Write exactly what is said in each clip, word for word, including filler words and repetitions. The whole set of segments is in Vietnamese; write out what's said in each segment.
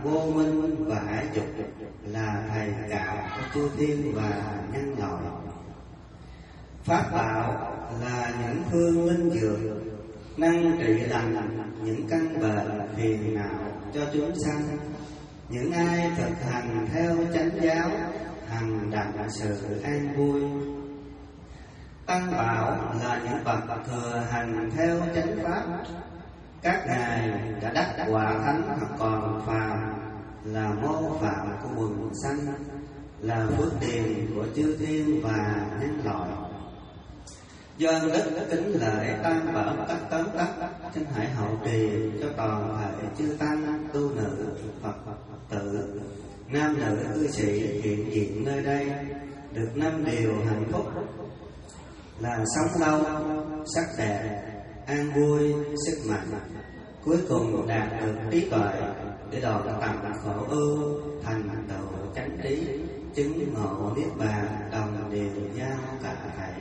vô minh và hải dục, là thầy cả của chư thiên và nhân loại. Pháp bảo là những phương linh dược, năng trị lành những căn bệnh phiền não cho chúng sanh. Những ai thực hành theo chánh giáo, hằng đặng sự an vui. Tăng bảo là những bậc thừa hành theo chánh pháp. Các ngài đã đắc quả thánh hoặc còn phàm, là mô phạm của quần sanh, là phước điền của chư thiên và nhân loại. Do đức kính lễ tam bảo tất tấn tất, xin hãy hậu trì cho toàn thể chư tăng, tu nữ, Phật tử, nam nữ cư sĩ hiện diện nơi đây, được năm điều hạnh phúc, là sống lâu, sắc đẹp, an vui, sức mạnh, cuối cùng đạt được trí tuệ để đòi tầm khổ ưu, thành tựu chánh trí, chứng ngộ niết bàn, đồng đều nhau cả thảy.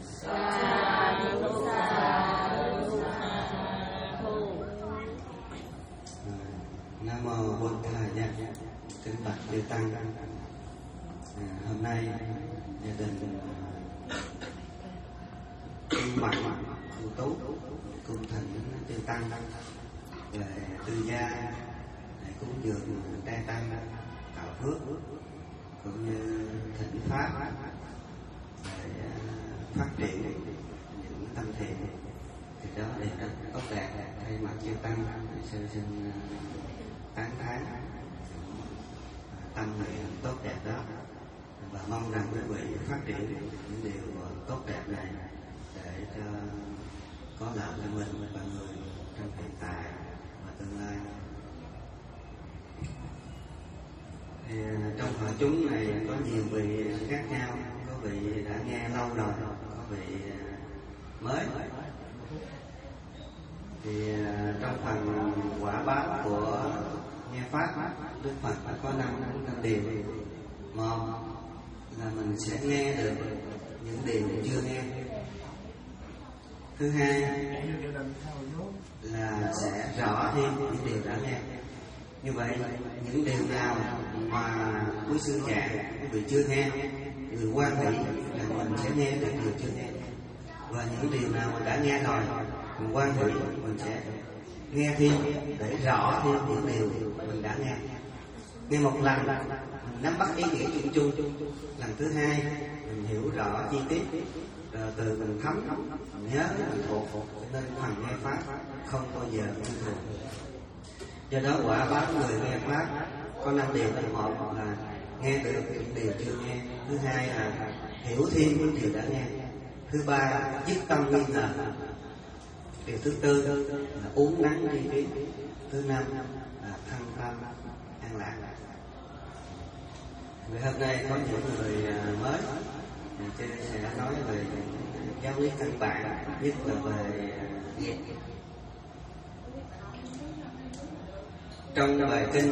Nam mô Bổn Thầy. Kính bạch chư tăng, à, hôm nay gia đình cung mạnh cung tú cung thỉnh chư tăng về tư gia để cúng dường trai tăng tạo phước, cũng như thỉnh pháp để phát triển những tâm thiện, thì đó đều rất tốt đẹp. Thay mặt chư tăng, sư xin tán thán tâm nguyện tốt đẹp đó, và mong rằng quý vị phát triển những điều tốt đẹp này để cho có lợi cho mình và người trong hiện tại và tương lai. Thì trong hội chúng này có nhiều vị khác nhau, có vị đã nghe lâu rồi, có vị mới. Thì trong phần quả báo của nghe pháp, Đức Phật đã có năm năm điều. Một là mình sẽ nghe được những điều chưa nghe. Thứ hai là sẽ rõ thêm những điều đã nghe. Như vậy những điều nào mà quý sư giảng quý vị chưa nghe, người quan hỷ là mình sẽ nghe được điều chưa nghe. Và những điều nào mà đã nghe rồi, mình quan hỷ mình sẽ nghe thêm để rõ thêm những điều mình đã nghe. Nghe một lần mình nắm bắt ý nghĩa chung chung, lần thứ hai mình hiểu rõ chi tiết, rồi từ mình thấm mình nhớ mình thuộc, cho nên phần nghe pháp không bao giờ thông thường. Do đó quả báo người nghe pháp có năm điều. Một là nghe được những điều chưa nghe. Thứ hai là hiểu thêm những điều đã nghe. Thứ ba dứt tâm nghi ngờ. Điều thứ tư là uống nắng tri kiến. Thứ năm là thăng tâm an lạc. Vì hôm nay có những người mới, cho nên sẽ nói về giáo lý căn bản, nhất là về nghiệp. Trong bài kinh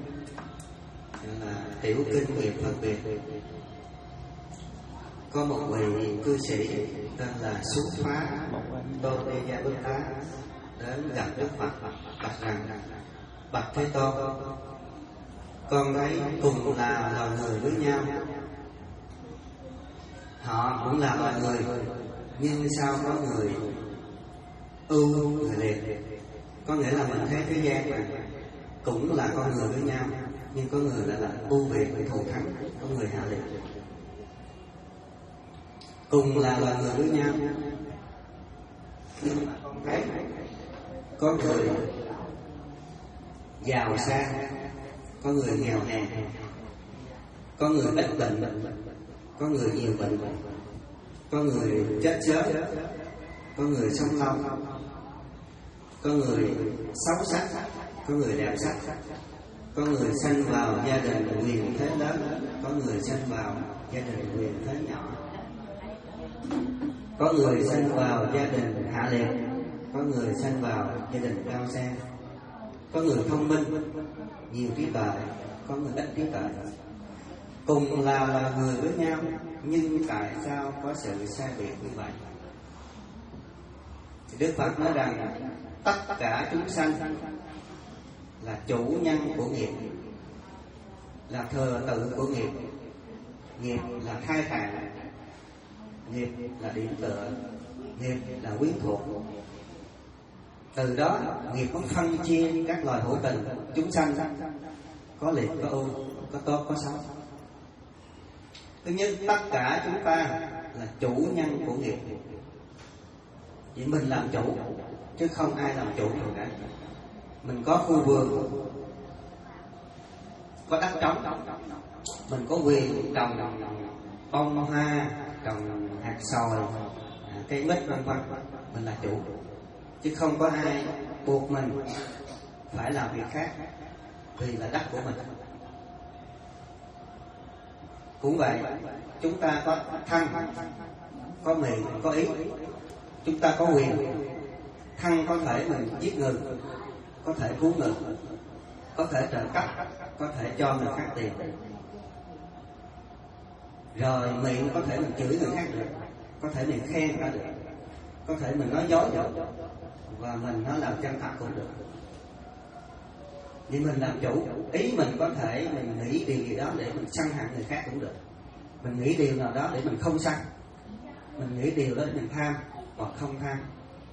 là tiểu kinh nghiệp phân biệt, có một vị cư sĩ tên là Xuất Phá Tôn Ni Gia Bức Tá đến gặp Đức Phật, bạch rằng: bạch Thế Tôn, con thấy cùng là loài người với nhau, họ cũng là loài người, nhưng sao có người ưu người liệt? Có nghĩa là mình thấy thế gian này cũng là con người với nhau, nhưng có người lại là ưu việt thù thắng, có người hạ liệt. Cùng là loài người với nhau, nhưng mà con thấy có người giàu sang, có người nghèo hèn, có người ít bệnh, có người nhiều bệnh, có người chết sớm, có người sống lâu, có người xấu sắc, có người đẹp sắc, có người sanh vào gia đình quyền thế lớn, có người sanh vào gia đình quyền thế nhỏ, có người sanh vào gia đình hạ liệt, có người sanh vào gia đình cao sang, có người thông minh nhiều trí tuệ, có người ít trí tuệ. Cùng là là người với nhau, nhưng tại sao có sự sai biệt như vậy? Thì Đức Phật nói rằng tất cả chúng sanh là chủ nhân của nghiệp, là thừa tự của nghiệp. Nghiệp là thai tạng, nghiệp là điểm tựa, nghiệp là quyến thuộc. Từ đó nghiệp có phân chia các loài hữu tình, chúng sanh, có liệt, có ưu, có tốt, có xấu. Thứ nhất, tất cả chúng ta là chủ nhân của nghiệp. Chỉ mình làm chủ, chứ không ai làm chủ được cả. Mình có khu vườn, có đất trống, mình có quyền trồng bông hoa, trồng hạt sòi, cây mít vân vân. Mình là chủ, chứ không có ai buộc mình phải làm việc khác, vì là đất của mình. Cũng vậy, chúng ta có thân, có miệng, có ý. Chúng ta có quyền. Thân có thể mình giết người, có thể cứu người, có thể trợ cấp, có thể cho người khác tiền. Rồi miệng có thể mình chửi người khác được, có thể mình khen người ta được, có thể mình nói dối được, và mình nói làm chân thật cũng được. Vì mình làm chủ. Ý mình có thể mình nghĩ điều gì đó để mình sân hận người khác cũng được. Mình nghĩ điều nào đó để mình không sân, mình nghĩ điều đó để mình tham hoặc không tham.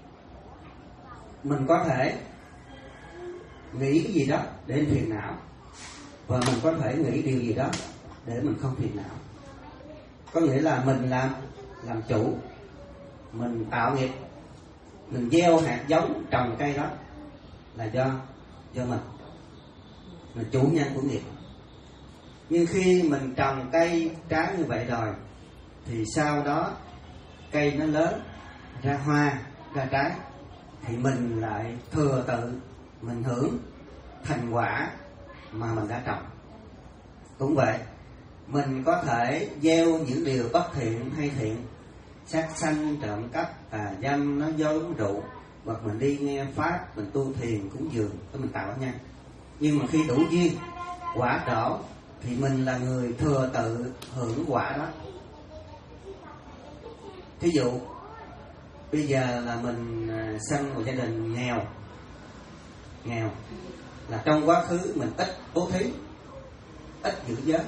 Mình có thể nghĩ cái gì đó để mình phiền não, và mình có thể nghĩ điều gì đó để mình không phiền não. Có nghĩa là mình làm làm chủ, mình tạo nghiệp, mình gieo hạt giống trồng cây đó là do do mình, mình chủ nhân của nghiệp. Nhưng khi mình trồng cây trái như vậy rồi, thì sau đó cây nó lớn, ra hoa, ra trái, thì mình lại thừa tự, mình hưởng thành quả mà mình đã trồng. Cũng vậy, mình có thể gieo những điều bất thiện hay thiện, sát sanh, trộm cắp, tà dâm, nói dối, uống rượu, hoặc mình đi nghe pháp, mình tu thiền, cúng dường, để mình tạo nhân. Nhưng mà khi đủ duyên, quả trổ, thì mình là người thừa tự hưởng quả đó. Thí dụ bây giờ là mình sinh một gia đình nghèo, nghèo là trong quá khứ mình ít bố thí, ít giữ giới,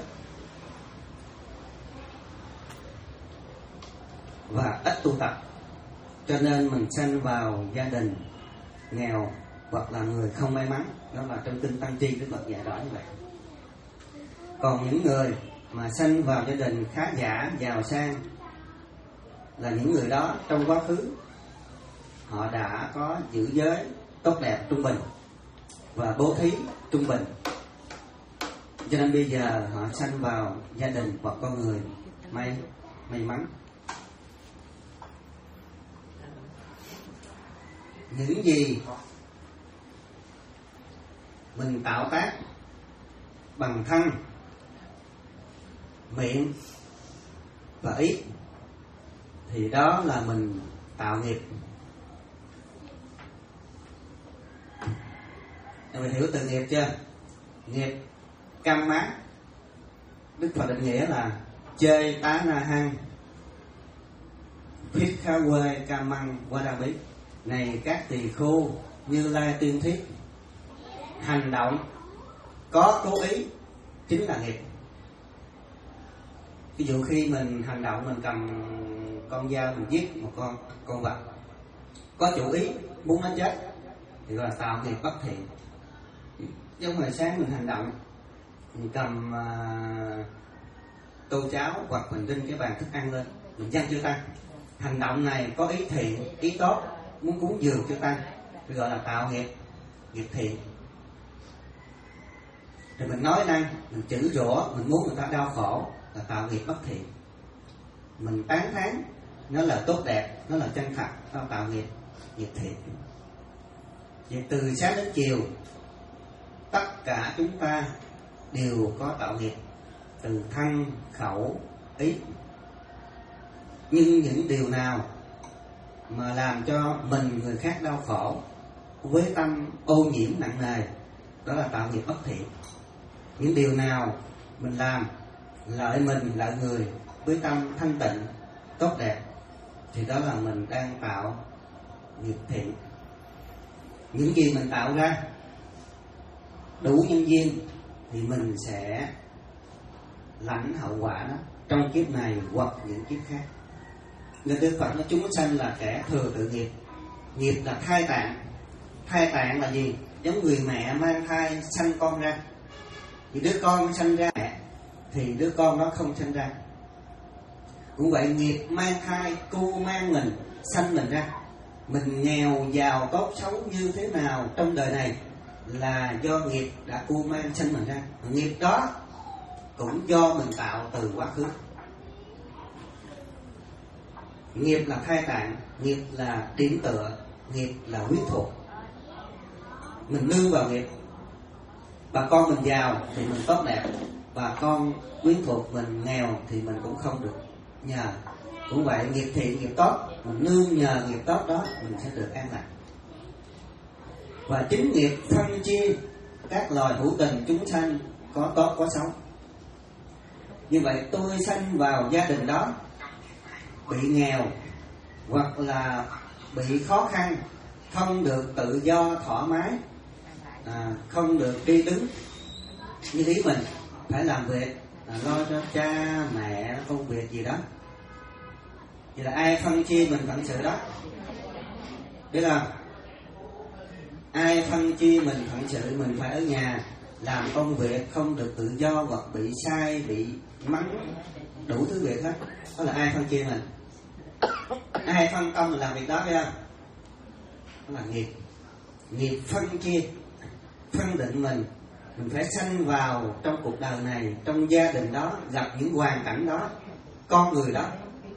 và ít tu tập, cho nên mình sinh vào gia đình nghèo hoặc là người không may mắn. Đó là trong kinh Tăng Chi Đức Phật dạy rõ như vậy. Còn những người mà sinh vào gia đình khá giả, giàu sang, là những người đó trong quá khứ họ đã có giữ giới tốt đẹp trung bình và bố thí trung bình, cho nên bây giờ họ sanh vào gia đình hoặc con người may may mắn. Những gì mình tạo tác bằng thân, miệng và ý, thì đó là mình tạo nghiệp. Mình hiểu từ nghiệp chưa? Nghiệp cam mát, Đức Phật định nghĩa là chơi tá na hăng, phiết khá quê ca măng qua đa bí. Này các tỳ khưu, Như Lai tuyên thuyết, hành động có cố ý chính là nghiệp. Ví dụ khi mình hành động, mình cầm con dao mình giết một con con vật, có chủ ý muốn nó chết, thì gọi là tạo nghiệp bất thiện. Giống hồi sáng mình hành động, mình cầm uh, tô cháo hoặc mình rinh cái bàn thức ăn lên, mình dâng cho tăng. Hành động này có ý thiện, ý tốt, muốn cúng dường cho tăng, thì gọi là tạo nghiệp nghiệp thiện. Rồi mình nói năng, mình chửi rủa, mình muốn người ta đau khổ, là tạo nghiệp bất thiện. Mình tán thán, nó là tốt đẹp, nó là chân thật, nó tạo nghiệp nghiệp thiện. Vậy từ sáng đến chiều, tất cả chúng ta đều có tạo nghiệp từ thân, khẩu, ý. Nhưng những điều nào mà làm cho mình, người khác đau khổ, với tâm ô nhiễm nặng nề, đó là tạo nghiệp bất thiện. Những điều nào mình làm lợi mình, lợi người, với tâm thanh tịnh, tốt đẹp, thì đó là mình đang tạo nghiệp thiện. Những gì mình tạo ra đủ nhân duyên thì mình sẽ lãnh hậu quả đó trong kiếp này hoặc những kiếp khác. Nên Đức Phật nói chúng sanh là kẻ thừa tự nghiệp. Nghiệp là thai tạng. Thai tạng là gì? Giống người mẹ mang thai sanh con ra. Thì đứa con sanh ra mẹ thì đứa con đó không sanh ra. Cũng vậy, nghiệp mang thai cu mang mình, sanh mình ra. Mình nghèo giàu tốt xấu như thế nào trong đời này là do nghiệp đã cu mang sanh mình ra. Nghiệp đó cũng do mình tạo từ quá khứ. Nghiệp là thai tạng, nghiệp là điểm tựa, nghiệp là huyết thuộc. Mình nương vào nghiệp. Bà con mình giàu thì mình tốt đẹp, bà con quyến thuộc mình nghèo thì mình cũng không được nhờ. Cũng vậy, nghiệp thiện nghiệp tốt, mình nương nhờ nghiệp tốt đó mình sẽ được an lạc. Và chính nghiệp phân chia các loài hữu tình chúng sanh có tốt có xấu. Như vậy tôi sanh vào gia đình đó bị nghèo hoặc là bị khó khăn, không được tự do thoải mái, à, không được đi đứng như ý mình, phải làm việc, à, lo cho cha mẹ công việc gì đó. Vậy là ai phân chia mình phận sự đó? Biết không? Ai phân chia mình phận sự, mình phải ở nhà làm công việc, không được tự do hoặc bị sai, bị mắng, đủ thứ việc hết. Đó là ai phân chia mình. Ai phân công mình làm việc đó, phải không? Đó là nghiệp. Nghiệp phân chia, phân định mình. Mình phải sanh vào trong cuộc đời này, trong gia đình đó, gặp những hoàn cảnh đó, con người đó.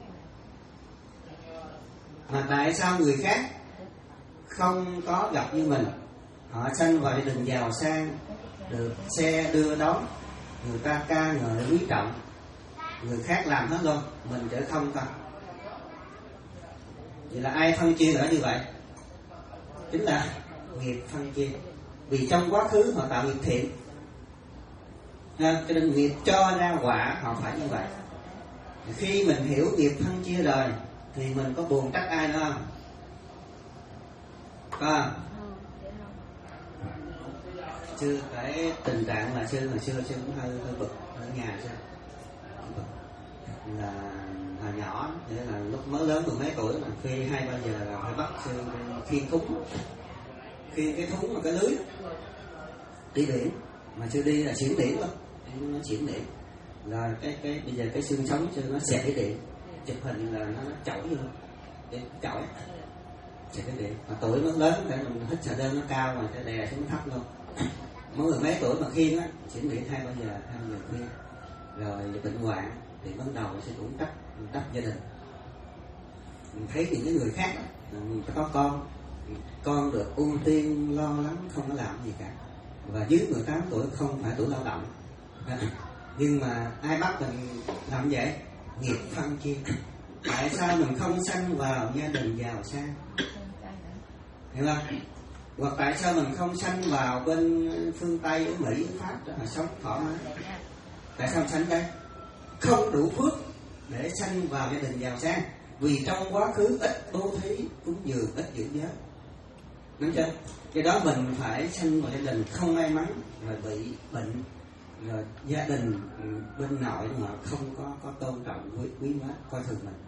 Mà tại sao người khác không có gặp như mình? Họ sanh vào gia đình giàu sang, được xe đưa đón, người ta ca ngợi quý trọng, người khác làm hết luôn, mình trở không thôi. Vậy là ai phân chia nữa như vậy? Chính là nghiệp phân chia. Vì trong quá khứ họ tạo nghiệp thiện, à, cho nên nghiệp cho ra quả họ phải như vậy. Khi mình hiểu nghiệp phân chia rồi thì mình có buồn trách ai nữa không? Có không? Sư cái tình trạng là sư hồi xưa sư cũng hơi hơi bực ở nhà sư. Là hồi nhỏ, nghĩa là lúc mới lớn mười mấy tuổi mà khi hai ba giờ là phải bắt sư khiêng thúng, khiêng cái thúng và cái lưới đi biển, mà sư đi là xỉn điện lắm, nó xỉn điện. Rồi cái cái bây giờ cái xương sống sư nó xẹt cái điện, chụp hình là nó chổi vô, cái chổi xẹt cái điện. Mà tuổi nó lớn để mình hít xà đơn nó cao mà cái đè xuống thấp luôn. Mỗi người mấy tuổi mà khiêng á, xỉn điện hai ba giờ, hai ba giờ khuya. Rồi bệnh hoạn thì ban đầu sẽ cũng trách trách gia đình. Mình thấy những cái người khác mình có con, con được ưu tiên lo lắng, không có làm gì cả. Và dưới mười tám tuổi không phải tuổi lao động. Nhưng mà ai bắt mình làm vậy? Nghiệp phân chia. Tại sao mình không sanh vào gia đình giàu sang? Hiểu không? Hoặc tại sao mình không sanh vào bên phương Tây, ở Mỹ, ở Pháp đó mà sống thoải mái? Tại sao sanh đây? Không đủ phước để sanh vào gia đình giàu sang. Vì trong quá khứ ít bố thí, cúng dường, ít giữ giới. Đúng chưa? Cái đó mình phải sanh vào gia đình không may mắn, rồi bị bệnh, rồi gia đình bên nội mà không có có tôn trọng quý quý hóa, coi thường mình.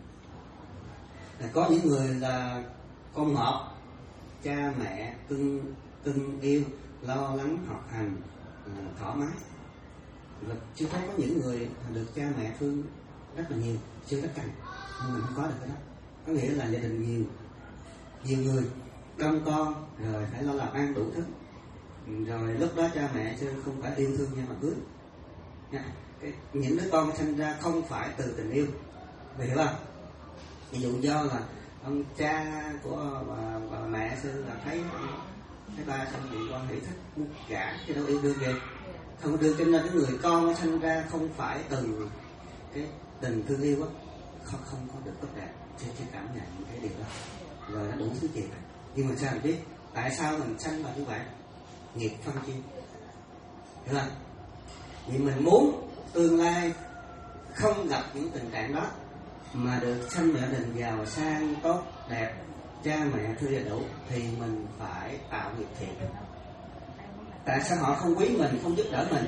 Là có những người là con một, cha mẹ cưng cưng yêu, lo lắng học hành thoải mái. Và chưa thấy có những người được cha mẹ thương rất là nhiều, chưa rất cần, nhưng mình không có được cái đó. Có nghĩa là gia đình nhiều nhiều người đông con, rồi phải lo làm ăn đủ thứ, rồi lúc đó cha mẹ chứ không phải yêu thương nhau mà cưới. Cái, những đứa con sinh ra không phải từ tình yêu, vì hiểu không? Ví dụ do là ông cha của bà, bà mẹ xưa là thấy thấy ba xong bị con hỷ thích muốn gả chứ đâu yêu đương gì, không đưa, cho nên cái người con sinh ra không phải từ cái tình thương yêu á, không không có được tốt đẹp, chưa chưa cảm nhận những cái điều đó, rồi nó đủ thứ chuyện. Nhưng mà sao mình biết tại sao mình sanh vào như vậy? Nghiệp phân chia, hiểu không? Vì mình muốn tương lai không gặp những tình trạng đó, mà được sanh vào gia đình giàu sang tốt đẹp, cha mẹ thương đầy đủ, thì mình phải tạo nghiệp thiện. Tại sao họ không quý mình, không giúp đỡ mình?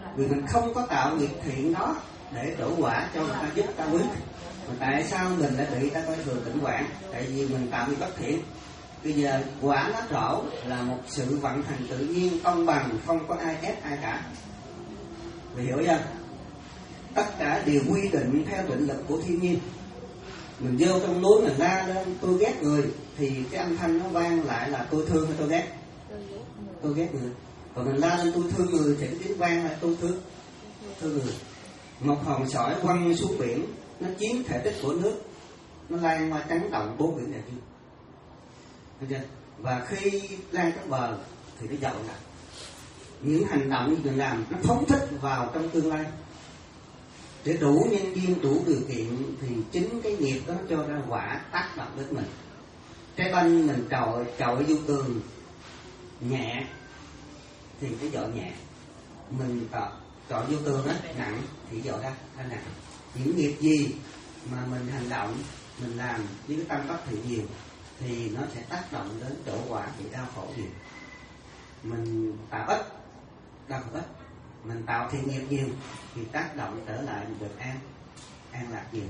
vì mình không có tạo nghiệp thiện đó để đổ quả cho người ta giúp ta quý. Mà tại sao mình lại bị ta coi thường tịnh quản? Tại vì mình tạo nghiệp bất thiện. Bây giờ quả nó trổ là một sự vận hành tự nhiên, công bằng, không có ai ép ai cả. Vì hiểu chưa? Tất cả đều quy định theo định lực của thiên nhiên. Mình vô trong núi mình la lên tôi ghét người thì cái âm thanh nó vang lại là tôi thương hay tôi ghét? Tôi ghét người. Còn mình la lên tôi thương người thì cái tiếng vang là tôi thương thương người. Một hòn sỏi quăng xuống biển, nó chiếm thể tích của nước, nó lan qua chấn động bốn biển đại dương. Thấy chưa? Và khi lan tới bờ thì nó dậu lại. Những hành động mình làm nó phóng thích vào trong tương lai. Để đủ nhân duyên, đủ điều kiện thì chính cái nghiệp đó cho ra quả tác động đến mình. Trái banh mình trội trội vô tường nhẹ thì cái dội nhẹ, mình trội vô tường á nặng thì dội ra ra nặng. Những nghiệp gì mà mình hành động, mình làm với cái tâm bất thị nhiều thì nó sẽ tác động đến chỗ quả bị đau khổ nhiều. Mình tạo ít, đau khổ ít. Mình tạo thiện nghiệp nhiều thì tác động trở lại được an an lạc nhiều.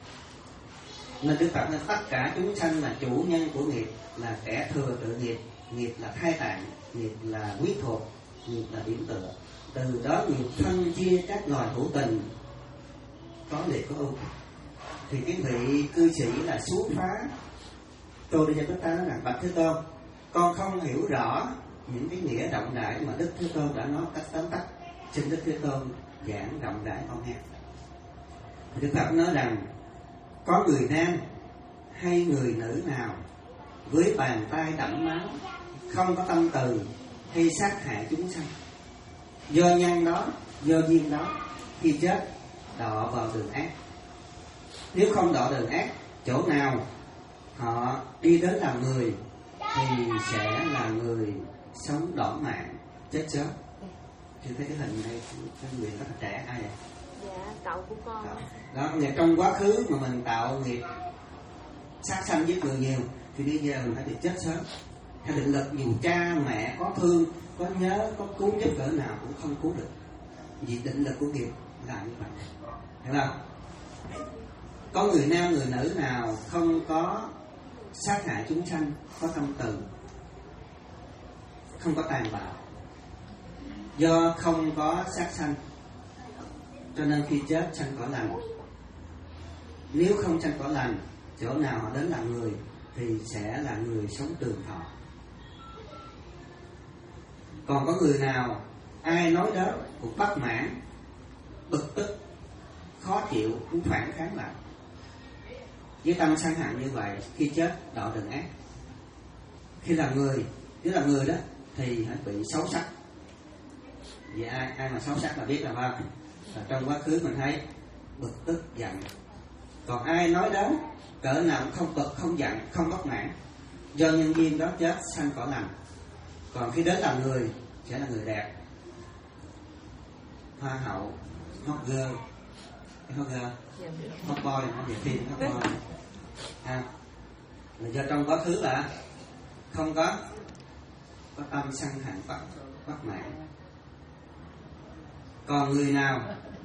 Nên Đức Phật nói tất cả chúng sanh là chủ nhân của nghiệp, là kẻ thừa tự nghiệp. Nghiệp là thai tạng, nghiệp là quý thuộc, nghiệp là điểm tựa. Từ đó nghiệp phân chia các loài hữu tình, có liệt có ưu. Thì cái vị cư sĩ là xuống phá tôi đi cho chúng ta nói rằng bạch Thế Tôn, con không hiểu rõ những cái nghĩa rộng rãi mà Đức Thế Tôn đã nói cách tóm tắt, xin Đức Thế Tôn giảng rộng rãi con nghe. Đức Phật nói rằng có người nam hay người nữ nào với bàn tay đẫm máu, không có tâm từ hay sát hại chúng sanh, do nhân đó, do duyên đó, khi chết đọa vào đường ác. Nếu không đọa đường ác, chỗ nào họ đi đến làm người thì sẽ là người sống đỏ mạng, chết sớm. Chị thấy cái hình này, cái người rất là trẻ, ai vậy? Dạ, cậu của con. Đó, đó và trong quá khứ mà mình tạo nghiệp sát sanh giết người nhiều thì bây giờ mình phải bị chết sớm. Theo định lực dù cha mẹ có thương, có nhớ, có cứu giúp cỡ nào cũng không cứu được, vì định lực của nghiệp là như vậy. Hiểu không? Có người nam người nữ nào không có sát hại chúng sanh, có tâm từ, không có tàn bạo, do không có sát sanh cho nên khi chết sanh cõi lành. Nếu không sanh cõi lành, chỗ nào họ đến làm người thì sẽ là người sống trường thọ. Còn có người nào ai nói đó cũng bất mãn, bực tức, khó chịu, cũng phản kháng lại, với tâm sân hận như vậy, khi chết đọa đường ác. Khi là người, nếu là người đó thì phải bị xấu sắc. Vậy ai ai mà xấu sắc là biết là không? Là trong quá khứ mình thấy bực tức giận. Còn ai nói đến cỡ nào cũng không bực, không giận, không bất mãn, do nhân duyên đó chết sanh cõi lành. Còn khi đến làm người sẽ là người đẹp, hoa hậu, hot girl, hot girl, hot boy, nó về phim hot boy. À, là do trong quá khứ là không có có tâm sân hận bất bất mãn. Còn người nào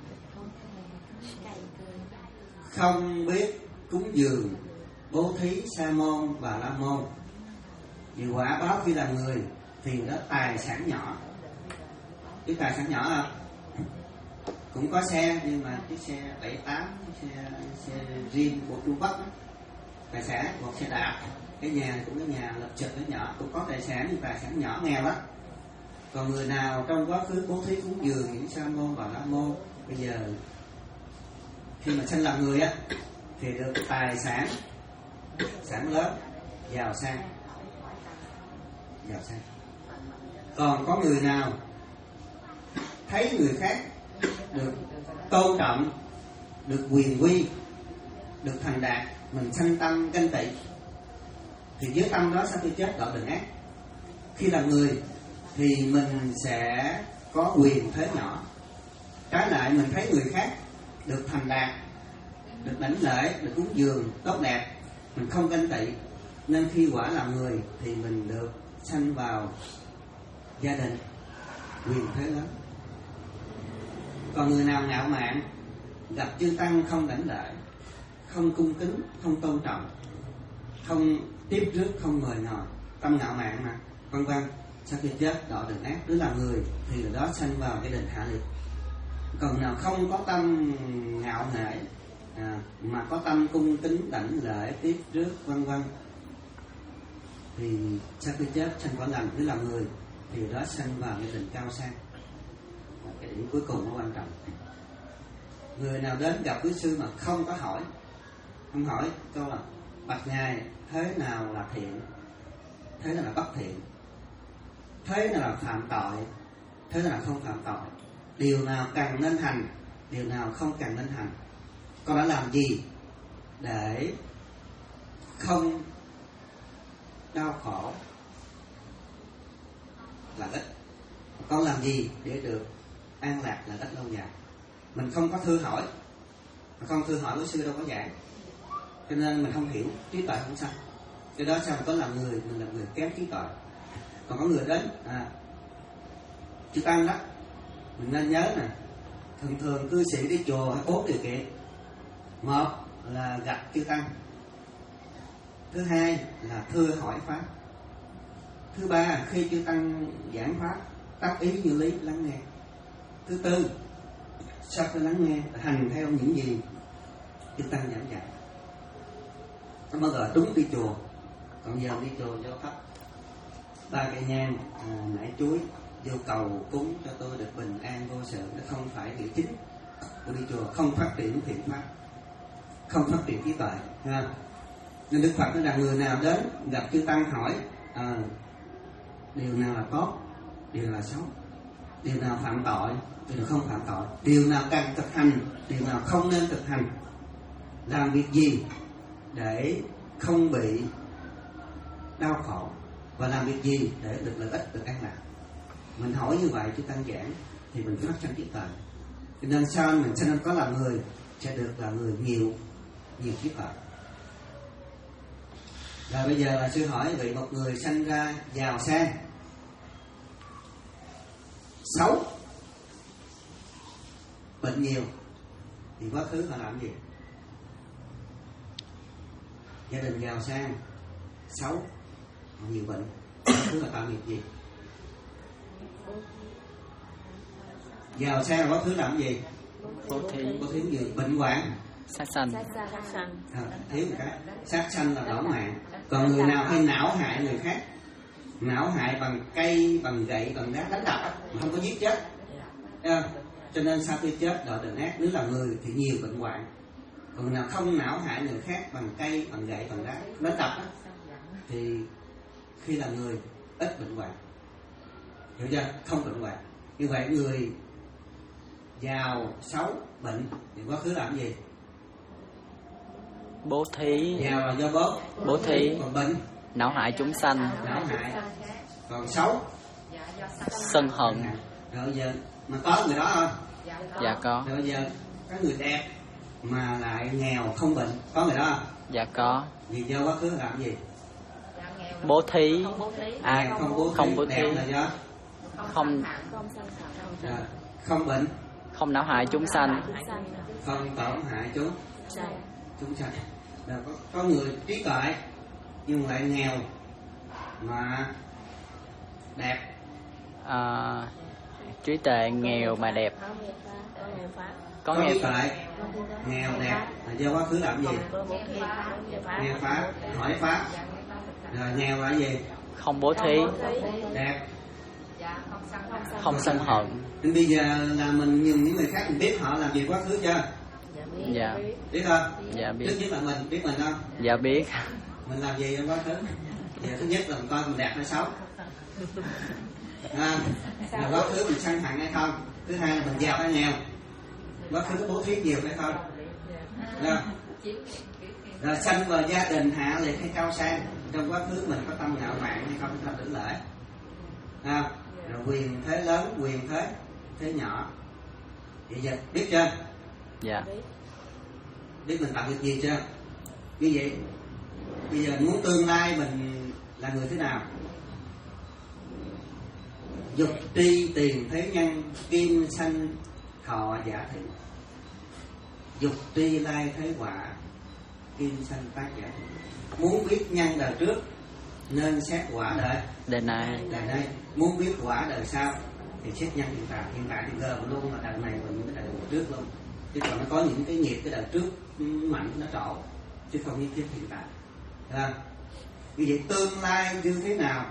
không biết cúng dường, bố thí, sa môn và la môn, vì quả báo khi làm người thì đó tài sản nhỏ. Cái tài sản nhỏ không? Cũng có xe, nhưng mà cái xe bảy tám, cái xe, xe riêng của Trung Quốc đó. Tài sản một xe đạp, cái nhà cũng cái nhà lập trệt nó nhỏ, cũng có tài sản nhưng tài sản nhỏ nghèo đó. Còn người nào trong quá khứ bố thí cúng dường những sa môn và la môn, bây giờ khi mà sanh làm người á thì được tài sản sản lớn, giàu sang, giàu sang. Còn có người nào thấy người khác được tôn trọng, được quyền quy, được thành đạt, mình sanh tâm ganh tị, thì với tâm đó sau khi chết đọa đường ác. Khi làm người thì mình sẽ có quyền thế nhỏ. Trái lại mình thấy người khác được thành đạt, được đảnh lễ, được cúng dường tốt đẹp, mình không ganh tị, nên khi quả làm người thì mình được sanh vào gia đình, quyền thế lớn. Còn người nào ngạo mạn, gặp chư tăng không đảnh lễ, không cung kính, không tôn trọng, không tiếp rước, không mời ngồi, tâm ngạo mạn mà, vân vân, sau khi chết đọa đền ác, nếu là người thì người đó sanh vào cái đền hạ liệt. Còn nào không có tâm ngạo nghễ, à, mà có tâm cung kính, đảnh lễ, tiếp rước, vân vân, thì sau khi chết sanh quả lành, nếu là người thì người đó sanh vào cái đền cao sang. Cái điểm cuối cùng nó quan trọng. Người nào đến gặp quý sư mà không có hỏi, không hỏi câu là bạch ngài, thế nào là thiện, thế nào là bất thiện, thế nào là phạm tội, thế nào là không phạm tội, điều nào cần nên hành, điều nào không cần nên hành, con đã làm gì để không đau khổ là ích, con làm gì để được an lạc là ích lâu dài. Mình không có thư hỏi, mà không thư hỏi, quý sư đâu có giảng, cho nên mình không hiểu, trí tuệ không sanh. Cái đó sao có làm người, mình là người kém trí tuệ. Còn có người đến à, chư tăng đó, mình nên nhớ nè, thường thường cư sĩ đi chùa hay bốn điều kiện. Một là gặp chư tăng, thứ hai là thưa hỏi pháp, thứ ba khi chư tăng giảng pháp tác ý như lý lắng nghe, thứ tư sau khi lắng nghe hành theo những gì chư tăng giảng dạy. Nó mới gọi đúng đi chùa. Còn giờ đi chùa cho thấp ba cây nhang, à, nải chuối, vô cầu cúng cho tôi được bình an vô sự, nó không phải điều chính. Tôi đi chùa không phát triển thiện pháp, không phát triển trí tuệ, ha. Nên Đức Phật nói rằng người nào đến gặp chư tăng hỏi à, điều nào là tốt, điều nào là xấu, điều nào phạm tội, điều nào không phạm tội, điều nào cần thực hành, điều nào không nên thực hành, làm việc gì để không bị đau khổ, và làm việc gì để được lợi ích, được an lạc. Mình hỏi như vậy chư tăng giảng thì mình phát sinh trí tuệ. Cho nên sau mình sẽ nên có làm người, sẽ được là người nhiều nhiều trí tuệ. Rồi bây giờ là sư hỏi vị một người sanh ra giàu sang, xấu, bệnh nhiều, thì quá khứ họ làm gì? Gia đình giàu sang, xấu, họ nhiều bệnh, quá khứ họ tạo nghiệp gì? Giàu sang là quá khứ làm gì? Bố thí. Bố thí gì? Bệnh hoạn, Sát sanh. à, thiếu một cái, sát sanh là đỏ mạng. Còn người nào hay não hại người khác, não hại bằng cây, bằng gậy, bằng đá đánh đập mà không có giết chết, à, cho nên sau khi chết đọa đền ác. Nếu là người thì nhiều bệnh hoạn. Còn người nào không não hại người khác bằng cây, bằng gậy, bằng đá đánh đập đó, thì khi là người ít bệnh hoạn. Hiểu chưa? Không bệnh hoạn. Như vậy người giàu, xấu, bệnh thì quá khứ làm gì? Bố thí. Giàu là do bố, Bố thí. còn bệnh Não hại chúng sanh. não hại, còn xấu Sân hận. rồi bây giờ mà có người đó không? Dạ có. Rồi bây giờ có người đẹp mà lại nghèo không bệnh, có người đó không? Dạ có. Vì do quá khứ làm gì? Bố thí. À, Nghèo không bố thí, không bố thí. đẹp là do Không à, không bệnh, không não hại chúng sanh. không tổn hại chúng chúng sanh. Rồi có, có người trí tuệ nhưng lại nghèo mà đẹp. À, trí tuệ nghèo mà đẹp. Có Có nghe trí tuệ nghèo đẹp là do quá khứ làm gì? Nghe pháp, hỏi pháp. Rồi nghèo là gì? không bố thí. Đẹp. Không sân hận. Nên bây giờ là mình nhìn những người khác, mình biết họ làm gì quá khứ chưa? Dạ. Biết không? Dạ biết. Trước nhất là mình biết mình không? Dạ biết. Mình làm gì trong quá khứ? Giờ thứ nhất là mình coi mình đẹp hay xấu, à, là quá khứ mình sân hận hay không. Thứ hai là mình giàu hay nghèo, quá khứ có bố thí nhiều hay không. Rồi, rồi sanh vào gia đình hạ liệt hay cao sang, trong quá khứ mình có tâm ngạo mạn hay không, tâm đỉnh lễ, à, rồi quyền thế lớn, quyền thế thế nhỏ. Vậy giờ biết chưa? Dạ. Biết mình làm việc gì chưa? Như vậy bây giờ muốn tương lai mình là người thế nào? Dục tri tiền thế nhân, kim sanh thọ giả thị, dục tri lai thế quả, kim sanh tác giả thị. Muốn biết nhân đời trước nên xét quả đời Đời này. đời nay. Muốn biết quả đời sau thì xét nhân hiện tại. Hiện tại thì gồm luôn là đời này và những cái đời trước luôn. Chứ còn nó có những cái nghiệp cái đời trước mạnh nó trổ, chứ không nhất thiết hiện tại. Thấy không? Vì vậy tương lai như thế nào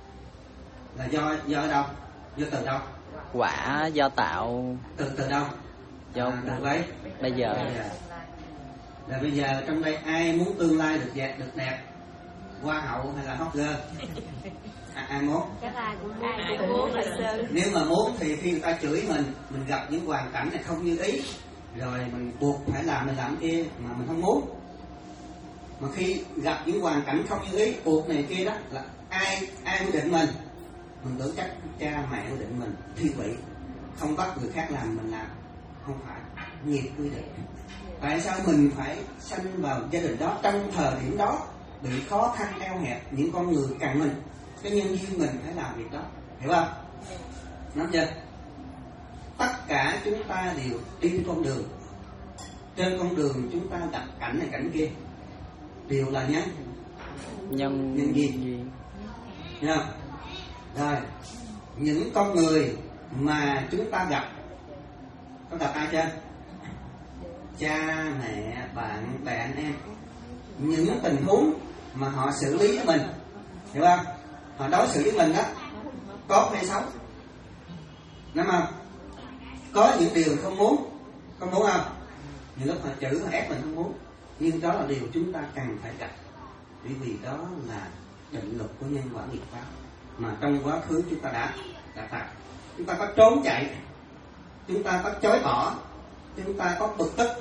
là do do ở đâu? Do từ đâu? Quả do tạo. Từ từ đâu? Do À, từ đấy. bây giờ. Bây giờ. Là bây giờ trong đây ai muốn tương lai được đẹp, được đẹp, hoa hậu hay là hot girl? À, ai muốn? Chắc ai cũng muốn, ai cũng muốn là sư. Nếu mà muốn thì khi người ta chửi mình, mình gặp những hoàn cảnh này không như ý, rồi mình buộc phải làm mình làm kia mà mình không muốn. Mà khi gặp những hoàn cảnh không như ý, buộc này kia đó là ai ai quyết định mình? Mình tưởng chắc cha mẹ quyết định mình, thiên vị, không bắt người khác làm mình làm, không phải, nghiệp quy định. Tại sao mình phải sanh vào gia đình đó, trong thời điểm đó bị khó khăn eo hẹp, những con người cạnh mình, cái nhân duyên mình phải làm việc đó, hiểu không? Nắm chưa? Tất cả chúng ta đều đi trên con đường, trên con đường chúng ta gặp cảnh này cảnh kia, đều là nhân Nhân nhân duyên, hiểu không? Rồi những con người mà chúng ta gặp, có gặp ai chưa? Cha mẹ, bạn bè, anh em. Những tình huống mà họ xử lý với mình, hiểu không? Họ đối xử với mình đó, tốt hay xấu, đúng không? Có những điều không muốn, không muốn không? Những lúc họ chửi, họ ép mình không muốn, nhưng đó là điều chúng ta cần phải gặp, bởi vì đó là định luật của nhân quả nghiệp báo mà trong quá khứ chúng ta đã đã tạo. Chúng ta có trốn chạy, chúng ta có chối bỏ, chúng ta có bực tức,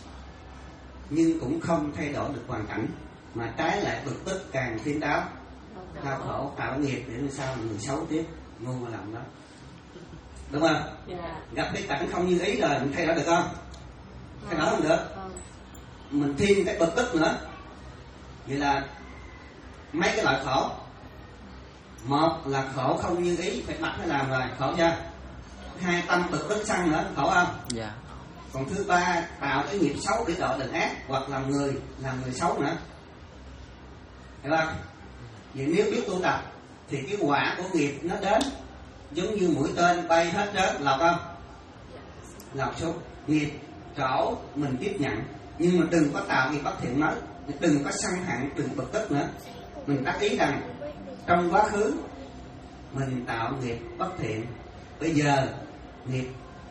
nhưng cũng không thay đổi được hoàn cảnh, mà trái lại bực tức càng thêm đáo, đau khổ, tạo nghiệp để làm sao người xấu tiếp, ngu mà làm đó, đúng không? Yeah. Gặp cái cảnh không như ý rồi mình thay đổi được không? Thay đổi không được, mình thêm cái bực tức nữa. Vậy là mấy cái loại khổ, một là khổ không như ý, phải bắt phải làm rồi, khổ chưa? Hai, tâm bực tức sân nữa, khổ không? Dạ. Còn thứ ba, tạo cái nghiệp xấu để độ đừng ác, hoặc làm người làm người xấu nữa, hiểu không? Vậy nếu biết tu tập thì cái quả của nghiệp nó đến giống như mũi tên bay hết rớt, lọc không? Lọc xuống nghiệp chỗ mình tiếp nhận, nhưng mà đừng có tạo nghiệp bất thiện mới, đừng có sân hận, đừng bực tức nữa. Mình đắc ý rằng trong quá khứ mình tạo nghiệp bất thiện, bây giờ nghiệp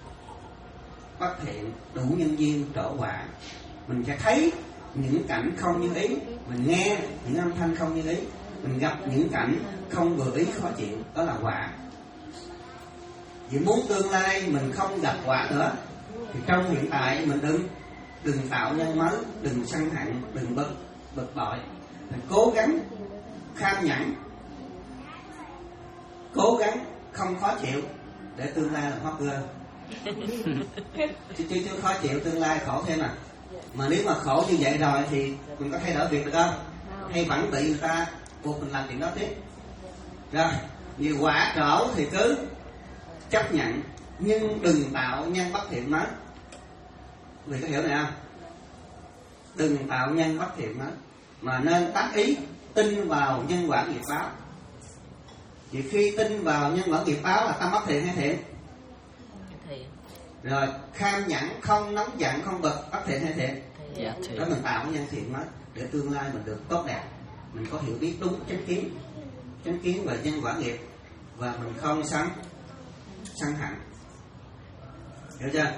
bất thiện đủ nhân duyên trổ quả, mình sẽ thấy những cảnh không như ý, mình nghe những âm thanh không như ý, mình gặp những cảnh không vừa ý khó chịu, đó là quả. Vì muốn tương lai mình không gặp quả nữa thì trong hiện tại mình đừng đừng tạo nhân mới, đừng sân hận, đừng bực bực bội, mình cố gắng kham nhẫn, cố gắng không khó chịu để tương lai là hot girl. chứ, chứ, chứ khó chịu tương lai khổ thêm à. Mà nếu mà khổ như vậy rồi thì mình có thay đổi việc được không? Hay vẫn bị người ta buộc mình làm chuyện đó tiếp? Rồi, nhiều quả trổ thì cứ chấp nhận, nhưng đừng tạo nhân bất thiện mới. Vì có hiểu này không? Đừng tạo nhân bất thiện mới, mà nên tác ý tin vào nhân quả nghiệp báo. Vì khi tin vào nhân quả nghiệp báo là tâm bất thiện hay thiện? Thiện. Rồi kham nhẫn, không nóng giận, không bực, bất thiện hay thiện? Dạ, thiện. Đó mình tạo cái nhân thiện mới để tương lai mình được tốt đẹp, mình có hiểu biết đúng chánh kiến, chánh kiến về nhân quả nghiệp, và mình không sân sân hận, hiểu chưa?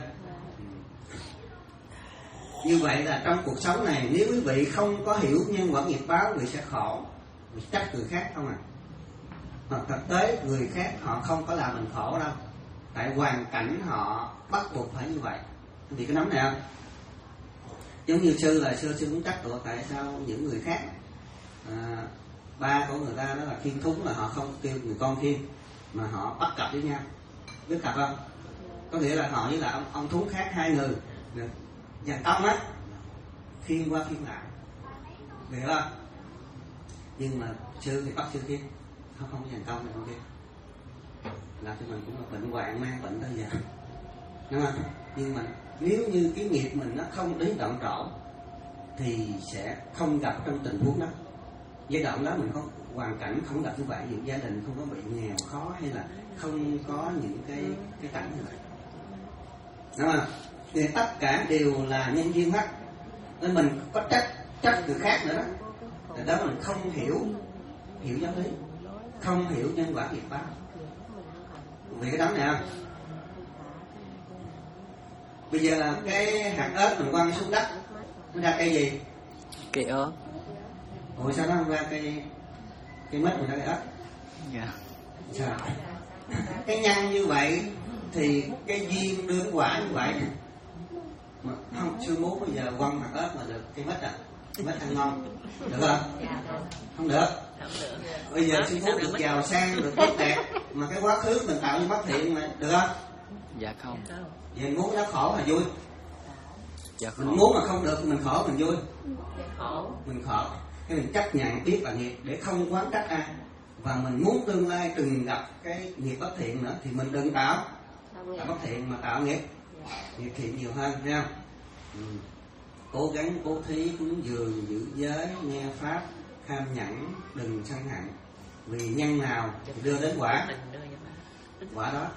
Như vậy là trong cuộc sống này, nếu quý vị không có hiểu nhân quả nghiệp báo, quý vị sẽ khổ, quý trách người khác không à. Mà thực tế người khác họ không có làm mình khổ đâu, tại hoàn cảnh họ bắt buộc phải như vậy. Vì cái nắm này không? Giống như sư là sư sư cũng trách được tại sao những người khác, à, ba của người ta đó là khiên thúng, là họ không kêu người con khiên mà họ bắt cặp với nhau, biết cặp không? Có nghĩa là họ với là ông, ông thúng khác hai người dàn công á, khiên qua khiên lại, hiểu không? Nhưng mà sư thì bắt sư khiên, không không dàn công này con kia, làm cho mình cũng là bệnh hoạn, mang bệnh tới giờ. đúng không? Nhưng mà nếu như cái nghiệp mình nó không đến đoạn trổ thì sẽ không gặp trong tình huống đó. Giai đoạn đó mình có hoàn cảnh không gặp như vậy, những gia đình không có bị nghèo khó hay là không có những cái cái cảnh như vậy, đúng không? Thì tất cả đều là nhân duyên hết, nên mình có trách trách người khác nữa đó. Từ đó mình không hiểu hiểu giáo lý, không hiểu nhân quả nghiệp báo. Vì cái đó nè, bây giờ là cái hạt ớt mình quăng xuống đất, nó ra cây gì? Cây ớt. Ủa sao nó không ra cây cây mít, mình ra cây ớt? Dạ. Sao? Cái nhân như vậy thì cái duyên đưa quả như vậy. Mà không, sư muốn bây giờ quăng hạt ớt mà được cây mít à? Cây mít ăn ngon, được không? Không được. Bây giờ sư muốn được giàu sang, được tốt đẹp, mà cái quá khứ mình tạo như bất thiện mà, được không? Dạ không. Vậy mình muốn nó khổ mà vui. Dạ khổ. Mình muốn mà không được mình khổ mình vui. Mình khổ. Cái mình chấp nhận biết là nghiệp để không quán trách ai. Và mình muốn tương lai đừng gặp cái nghiệp bất thiện nữa thì mình đừng tạo tạo bất thiện mà tạo nghiệp nghiệp thiện nhiều hơn, thấy không? Ừ. Cố gắng bố thí, cúng dường, giữ giới, nghe pháp, kham nhẫn, đừng sân hận. Vì nhân nào thì đưa đến quả quả đó.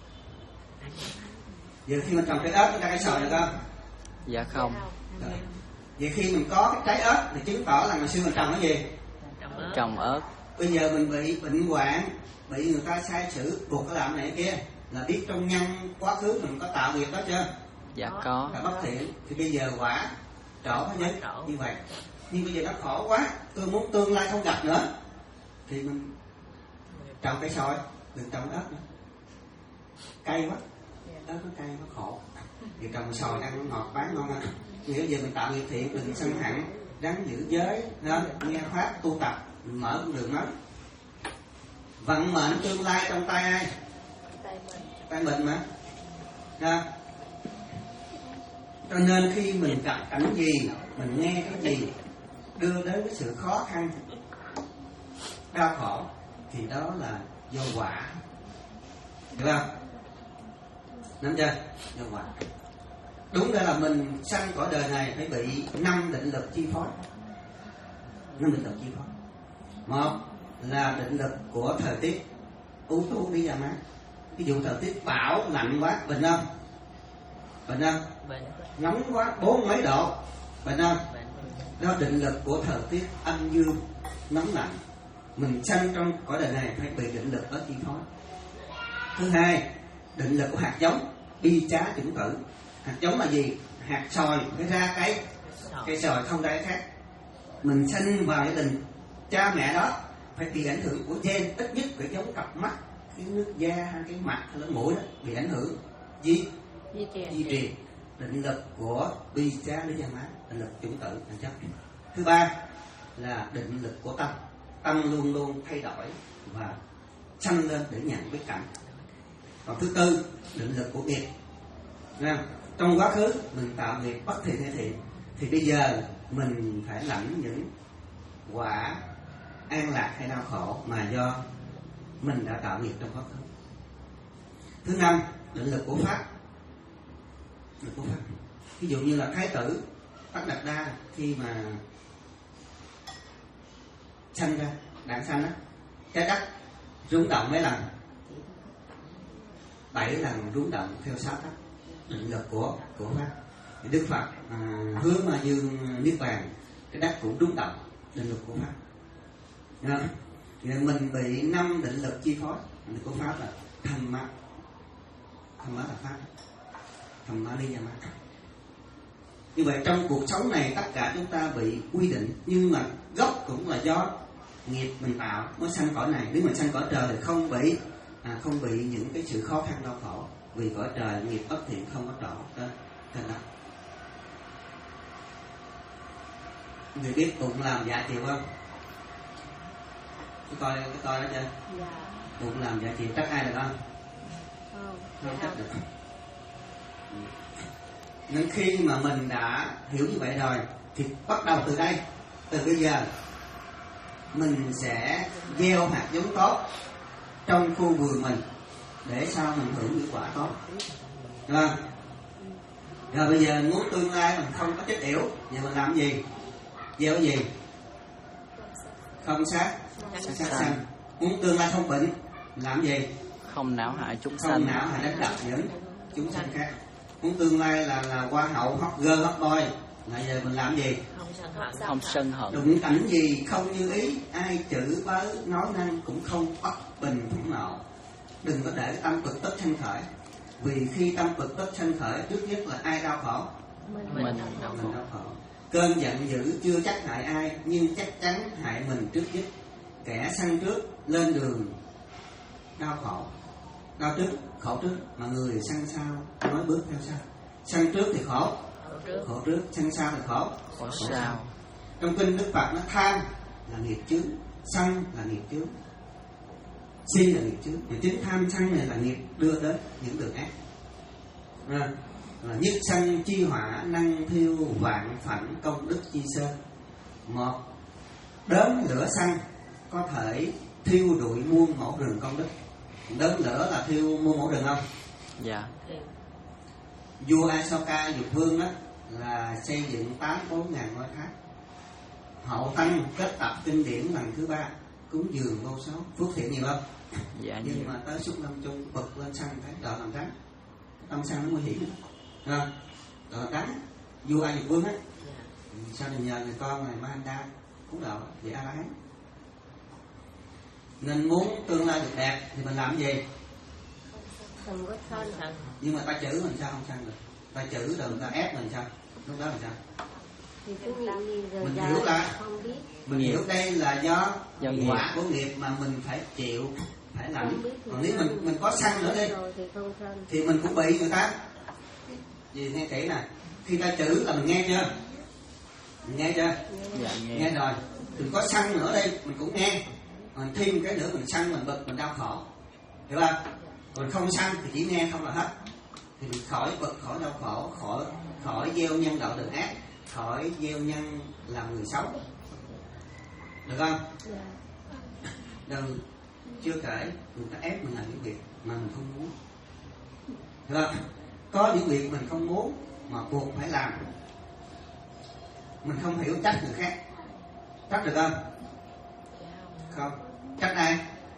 Giờ khi mình trồng trái ớt, chúng ta cái sòi được không? Dạ không. Rồi. Vậy khi mình có cái trái ớt thì chứng tỏ là ngày xưa mình trồng cái gì? Trồng ớt. Bây giờ mình bị bệnh hoạn, bị người ta sai sử, buộc cái làm này kia, là biết trong nhân quá khứ mình có tạo nghiệp đó chưa? Dạ có. Là bất thiện, thì bây giờ quả trổ hết nhé, như vậy. Nhưng bây giờ nó khổ quá, tôi muốn tương lai không gặp nữa, thì mình trồng cây sòi, đừng trồng ớt nữa. Cay quá, ớt nó cay, nó khổ. Thì trồng sòi ăn nó ngọt, bán ngon ăn. Nếu giờ mình tạo nghiệp thiện, đừng sân hận, ráng giữ giới, nghe pháp, tu tập, mở con đường mới. Vận mệnh tương lai trong tay ai? Tay mình mà. Nha. Cho nên khi mình gặp cảnh gì, mình nghe cái gì đưa đến cái sự khó khăn, đau khổ, thì đó là do quả. Được không? Nắm chưa? Do quả. Đúng ra là mình sanh cõi đời này phải bị năm định lực chi phối. Năm định lực chi phối. Một là định lực của thời tiết, ưu tú đi ra má. Ví dụ thời tiết bão lạnh quá, bệnh không? Bệnh không? Nóng quá, bốn mấy độ, bệnh không? Đó định lực của thời tiết âm dương, nóng lạnh. Mình sanh trong cõi đời này phải bị định lực đó chi phối. Thứ hai, định lực của hạt giống, bi trá chủng tử. Hạt giống là gì? Hạt sòi phải ra cái cây sòi, không ra cái khác. Mình sanh vào gia đình cha mẹ đó phải bị ảnh hưởng của gen, ít nhất phải giống cặp mắt, cái nước da, cái mặt hay là mũi đó bị ảnh hưởng. Gì? Di truyền. Định lực của bi trá lý gia má, định lực chủng tử hạt giống. Thứ ba là định lực của tâm. Tâm luôn luôn thay đổi và sanh lên để nhận với cảnh. Còn thứ tư, định lực của nghiệp. Nghe không? Trong quá khứ mình tạo nghiệp bất thiện hay thiện, thì bây giờ mình phải lãnh những quả an lạc hay đau khổ mà do mình đã tạo nghiệp trong quá khứ. Thứ năm, định lực của pháp. Định lực của pháp. Ví dụ như là Thái tử Tất Đạt Đa khi mà sanh ra, đản sanh á, trái đất rung động mấy lần? Bảy lần rung động theo sáu pháp. Định lực của của pháp. Đức Phật à, hướng mà dương niết bàn, cái đất cũng rung động, định lực của pháp. Nha. Mình bị năm định lực chi phối. Định lực của pháp là tham ma. Tham ma là pháp. Tham ma lý gia ma. Như vậy trong cuộc sống này tất cả chúng ta bị quy định, nhưng mà gốc cũng là do nghiệp mình tạo mới sanh cõi này. Nếu mình sanh cõi trời thì không bị à, không bị những cái sự khó khăn đau khổ, vì cõi trời nghiệp bất thiện không có đổ trên trên đó. Người biết bụng làm dạ chịu không? Cái coi cái coi đó chưa? Dạ. Bụng làm dạ chịu trách ai được không? Không. Không trách được. Nên khi mà mình đã hiểu như vậy rồi thì bắt đầu từ đây, từ bây giờ mình sẽ gieo hạt giống tốt trong khu vườn mình để sao mình hưởng hiệu quả tốt. Đúng không? Rồi bây giờ muốn tương lai mình không có chết yểu, vậy mình làm gì? Gieo cái gì? Không sát, sát sanh. Muốn tương lai không bệnh, làm gì? Không não hại chúng Không sanh. não hại đánh đập những chúng sanh khác. Muốn tương lai là là hoa hậu, hot girl, hot boy, bây giờ mình làm gì? Không sân hận. Đụng cảnh gì không như ý, ai chửi bới nói năng cũng không bất bình phẫn nộ. Đừng có để tâm bực tức sanh khởi, vì khi tâm bực tức sanh khởi, trước nhất là ai đau khổ? Mình Mình đau khổ. Cơn giận dữ chưa chắc hại ai, nhưng chắc chắn hại mình trước nhất. Kẻ sân trước lên đường đau khổ, đau trước, khổ trước, mà người sân sau nói bước theo sau. Sân trước thì khổ, khổ trước, sân sau thì khổ, khổ sau. Trong kinh Đức Phật nó tham là nghiệp chướng, sân là nghiệp chướng, si là nghiệp chướng. Mà chính tham sân này là nghiệp đưa đến những đường ác. À, là nhất sân chi hỏa năng thiêu vạn phảnh công đức chi sơn. Một đốm lửa sân có thể thiêu đuổi muôn mẫu rừng công đức. Đốm lửa là thiêu muôn mẫu rừng không? Dạ. Vua Asoka Dục Vương đó là xây dựng tám bốn ngàn ngôi tháp. Hậu tăng kết tập kinh điển lần thứ ba, cúng dường vô số, phước thiện nhiều không? Dạ Nhưng nhiều. mà tới suốt năm chung bật lên sân thấy đợt làm trắng, tâm sân nó nguy hiểm, à, đợt làm trắng. Vua A Dục Vương á, sao mình nhờ người con này Mahanda cúng đạo về A La Hán. Nên muốn tương lai được đẹp thì mình làm gì? Không có sân. Nhưng mà ta chữ mình sao không sân được? Ta chữ rồi người ta ép mình sao? Lúc đó là sao? Thì cứ nghĩ gì rồi Mình ra hiểu là không biết. mình hiểu đây là do Do nghiệp. quả của nghiệp mà mình phải chịu, phải làm. Không biết thì Còn nếu sân. mình mình có sân nữa đi Rồi thì không sân. thì mình cũng bị người ta. Vì nghe kỹ nè, khi ta chữ là mình nghe chưa? Mình nghe chưa? Dạ Nghe nghe. rồi. Đừng có sân nữa đi, mình cũng nghe. Mình thêm cái nữa mình sân, mình bực, mình đau khổ, hiểu không? Còn không sân thì chỉ nghe không là hết. Thì mình khỏi bực, khỏi đau khổ, khỏi khỏi gieo nhân đạo đường ác, khỏi gieo nhân làm người xấu, được không? Dạ. Đừng chưa kể người ta ép mình làm những việc mà mình không muốn, được không? Có những việc mình không muốn mà buộc phải làm. Mình không hiểu trách người khác, trách được không? Không. Trách ai?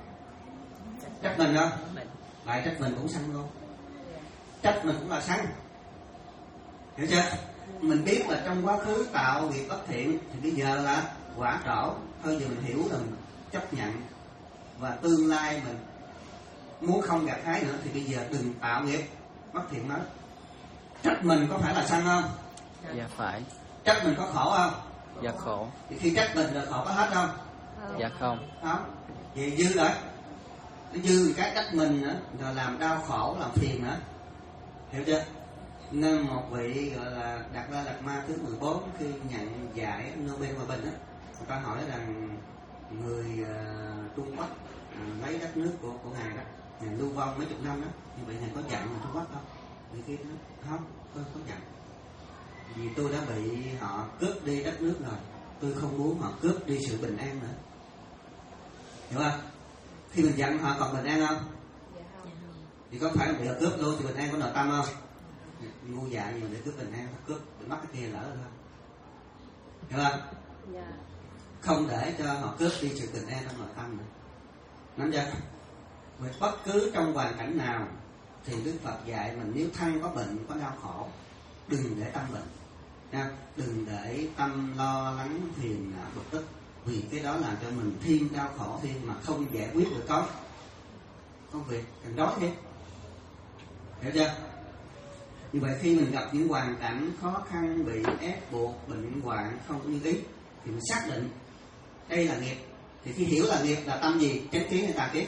Trách mình không? Lại trách mình cũng sân luôn. Trách mình cũng là sân, hiểu chưa? Mình biết là trong quá khứ tạo nghiệp bất thiện thì bây giờ là quả trổ. Thôi giờ mình hiểu rồi mình chấp nhận. Và tương lai mình muốn không gặt hái nữa thì bây giờ đừng tạo nghiệp bất thiện nữa. Trách mình có phải là sân không? Dạ phải. Trách mình có khổ không? Dạ khổ. Thì khi trách mình là khổ có hết không? Dạ không. Không. Vì dư rồi. Nó dư cái trách mình nữa, rồi làm đau khổ, làm phiền nữa. Hiểu chưa? Nên một vị gọi là Đạt La Lạt Ma thứ mười bốn khi nhận giải Nobel Hòa Bình á, người ta hỏi rằng người uh, Trung Quốc uh, lấy đất nước của của ngài đó, ngài lưu vong mấy chục năm đó, như vậy ngài có giận người Trung Quốc không? Người kia nói không, tôi không giận. Vì tôi đã bị họ cướp đi đất nước rồi, tôi không muốn họ cướp đi sự bình an nữa. Hiểu không? Khi mình giận họ còn bình an không? Thì có phải bị họ cướp luôn thì bình an có nội tâm không? Ngu dại gì để cướp bình an, cướp để mất cái kia lỡ rồi thôi. Hiểu không? Dạ. Không để cho họ cướp đi sự bình an trong nội tâm nữa. Nắm chưa? Vì bất cứ trong hoàn cảnh nào thì Đức Phật dạy mình nếu thân có bệnh, có đau khổ, đừng để tâm bệnh nha. Đừng để tâm lo lắng phiền não bực tức, vì cái đó làm cho mình thêm đau khổ thêm mà không giải quyết được có công việc càng đói thêm. Hiểu chưa? Như vậy khi mình gặp những hoàn cảnh khó khăn, bị ép buộc, bệnh hoạn không như ý thì mình xác định đây là nghiệp. Thì khi hiểu là nghiệp là tâm gì? Chánh kiến hay tà kiến?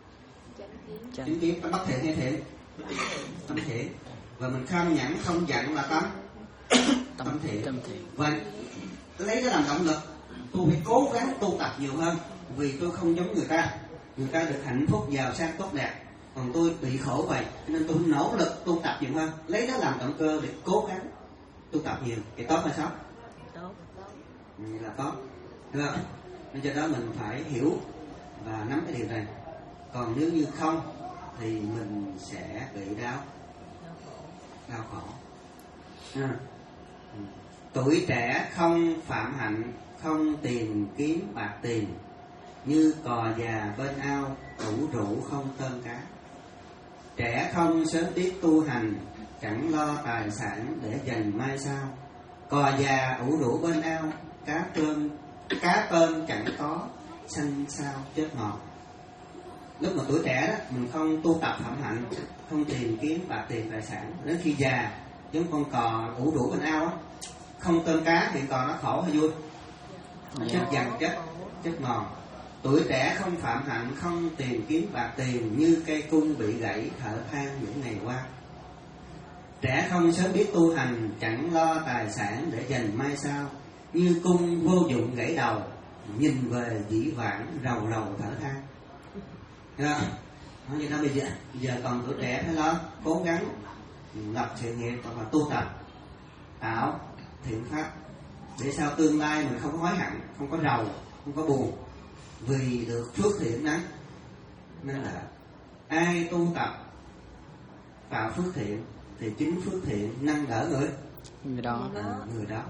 Chánh kiến. Tâm bất thiện hay thiện? Tâm thiện. Và mình kham nhẫn không giận là tâm tâm thiện. Tâm thiện. Và lấy cái làm động lực, tôi phải cố gắng tu tập nhiều hơn, vì tôi không giống người ta. Người ta được hạnh phúc, giàu sang, tốt đẹp, còn tôi bị khổ vậy, nên tôi nỗ lực tu tập nhiều hơn, lấy đó làm động cơ để cố gắng tu tập nhiều. Thì tốt hay xấu? Tốt. Ừ, là tốt, được không? Nên do đó mình phải hiểu và nắm cái điều này. Còn nếu như không thì mình sẽ bị đau đau khổ. À. Tuổi trẻ không phạm hạnh, không tìm kiếm bạc tiền, như cò già bên ao, ủ rũ không tôm cá. Trẻ không sớm biết tu hành, chẳng lo tài sản để dành mai sau. Cò già ủ rũ bên ao, cá tôm cá tôm chẳng có, sanh sao chết ngọt. Lúc mà tuổi trẻ đó, mình không tu tập phạm hạnh, không tìm kiếm bạc tiền tài sản, đến khi già giống con cò ủ rũ bên ao á, không tôm cá thì cò nó khổ hay vui? Chết dần chết chết mòn. Tuổi trẻ không phạm hạnh, không tìm kiếm bạc tiền, như cây cung bị gãy thở than những ngày qua. Trẻ không sớm biết tu hành, chẳng lo tài sản để dành mai sau, như cung vô dụng gãy đầu, nhìn về dĩ vãng rầu rầu thở than. Nói vậy đó, bây giờ bây giờ còn tuổi trẻ phải lo cố gắng lập sự nghiệp hoặc là tu tập tạo thiện pháp, để sau tương lai mình không có hối hận, không có rầu, không có buồn, vì được phước thiện đó. Nên là ai tu tập tạo phước thiện thì chính phước thiện nâng đỡ người người đó. À, người đó.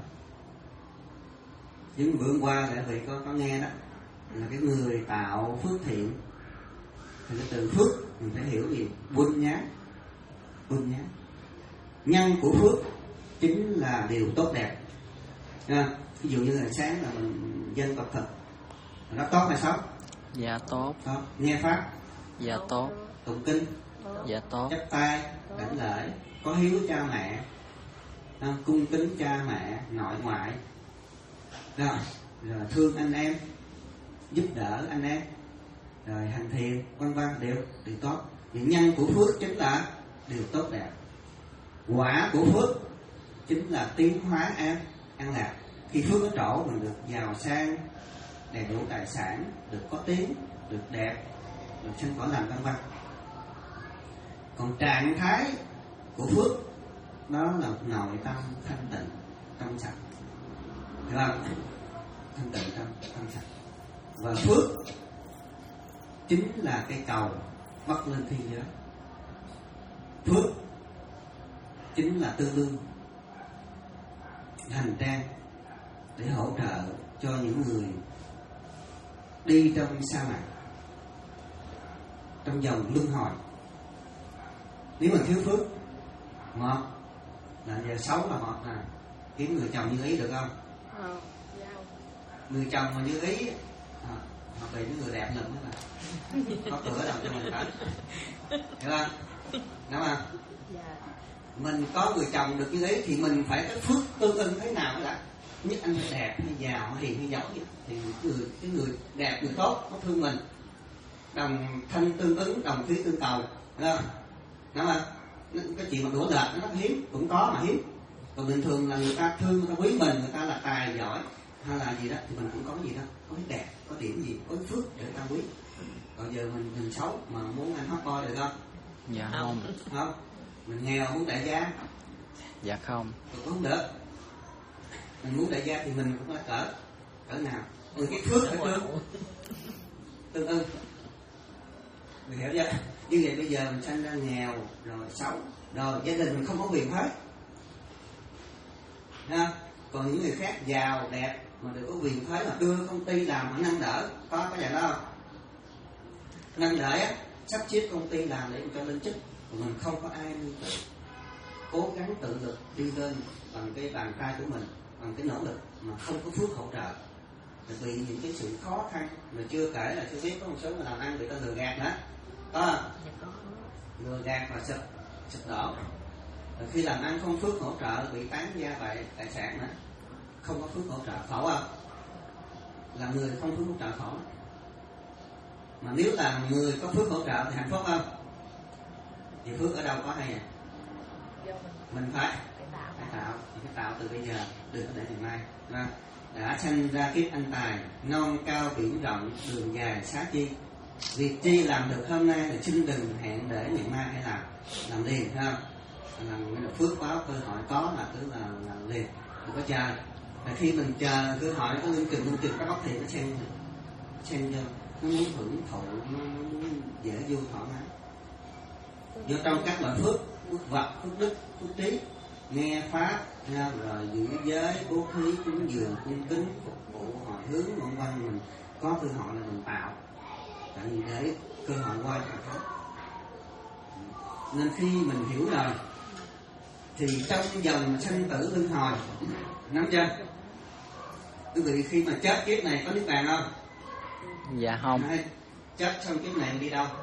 Nhưng bữa qua lại vị có có nghe đó, là cái người tạo phước thiện thì cái từ phước mình phải hiểu gì? Buôn nhá, buôn nhá. Nhân của phước chính là điều tốt đẹp. À, ví dụ như là sáng là mình dân tộc thực, nó tốt hay xấu? Dạ tốt. Tốt. Nghe pháp? Dạ tốt. Tụng kinh? Dạ tốt. Chắp tay đảnh lễ, có hiếu cha mẹ, à, cung kính cha mẹ nội ngoại, rồi, rồi thương anh em, giúp đỡ anh em, rồi hành thiền, vân vân, đều đều tốt. Những nhân của phước chính là điều tốt đẹp. Quả của phước chính là tiến hóa an an lạc. Khi phước ở chỗ mình được giàu sang, đầy đủ tài sản, được có tiếng, được đẹp, được sinh cõi lành, vân vân. Còn trạng thái của phước đó là nội tâm thanh tịnh, trong sạch, hiểu không? Thanh tịnh, trong trong sạch. Và phước chính là cây cầu bắt lên thiên giới. Phước chính là tư lương, hành trang để hỗ trợ cho những người đi trong sa mạc, trong dòng luân hồi. Nếu mà thiếu phước, một là giờ xấu là một là kiếm người chồng như ý được không? Ờ, Người chồng mà như ý à, hoặc là những người đẹp lắm đó là có cửa đâu cho mình cả, hiểu không? Đúng không? dạ. Mình có người chồng được như ý thì mình phải có phước tương ưng thế nào mới đã. Nhất anh phải đẹp hay giàu hay hiền hay giỏi thì người cái người đẹp người tốt nó thương mình, đồng thanh tương ứng, đồng khí tương cầu, hiểu không? Đúng không? Cái chuyện mà đũa lệch nó rất hiếm, cũng có mà hiếm. Còn bình thường là người ta thương, người ta quý mình, người ta là tài giỏi hay là gì đó thì mình cũng có cái gì đó, có cái đẹp, có điểm gì, có cái phước để người ta quý. Còn giờ mình mình xấu mà muốn ăn hot boy được không? Dạ không. Không. Mình nghèo muốn đại gia? Dạ không. Cũng không được. Mình muốn đại gia thì mình cũng là cỡ cỡ nào? Ừ, cái phước phải tương tương ưng. Mình hiểu chưa? Như vậy bây giờ mình sanh ra nghèo rồi xấu, rồi gia đình mình không có quyền thế. Ha? Còn những người khác giàu đẹp mà được có quyền thế mà đưa công ty làm mà nâng đỡ, có có dạng đó không? Nâng đỡ á, sắp xếp công ty làm để cho lên chức, mình không có ai nâng đỡ. Cố gắng tự lực đi lên bằng cái bàn tay của mình, bằng cái nỗ lực mà không có phước hỗ trợ, vì những cái sự khó khăn mà chưa kể là chưa biết có một số người làm ăn bị ta lừa gạt nữa, có lừa gạt và sụp sụp đổ. Rồi khi làm ăn không phước hỗ trợ bị tán gia bại tài sản nữa, không có phước hỗ trợ khổ không? Là người không phước hỗ trợ khổ. Mà nếu là người có phước hỗ trợ thì hạnh phúc không? Thì phước ở đâu có hay à? Mình phải phải tạo, phải tạo từ bây giờ, đừng có để ngày mai. Đúng? Đã sanh ra kiếp anh tài, non cao biển rộng, đường dài xá chi. Việc chi làm được hôm nay là xin đừng hẹn để ngày mai hay làm, làm liền, thấy không? Làm cái phước báo cơ hội có là cứ là làm liền, đừng có chờ. Và khi mình chờ cơ hội có linh chừng linh chừng các bác thì nó xem xem cho nó muốn hưởng thụ, nó muốn dễ vui thoải mái. Do trong các loại phước phước vật, phước đức, phước trí, nghe pháp, rồi giữ giới, bố thí, cúng dường, cung kính, phục vụ, hồi hướng, vân vân. Mình có cơ hội là mình tạo, tại vì để cơ hội quay trở lại. Nên khi mình hiểu rồi thì trong dòng sanh tử luân hồi, nắm chưa? Quý vị khi mà chết kiếp này có niết bàn không? Dạ không. Hay, chết xong kiếp này đi đâu?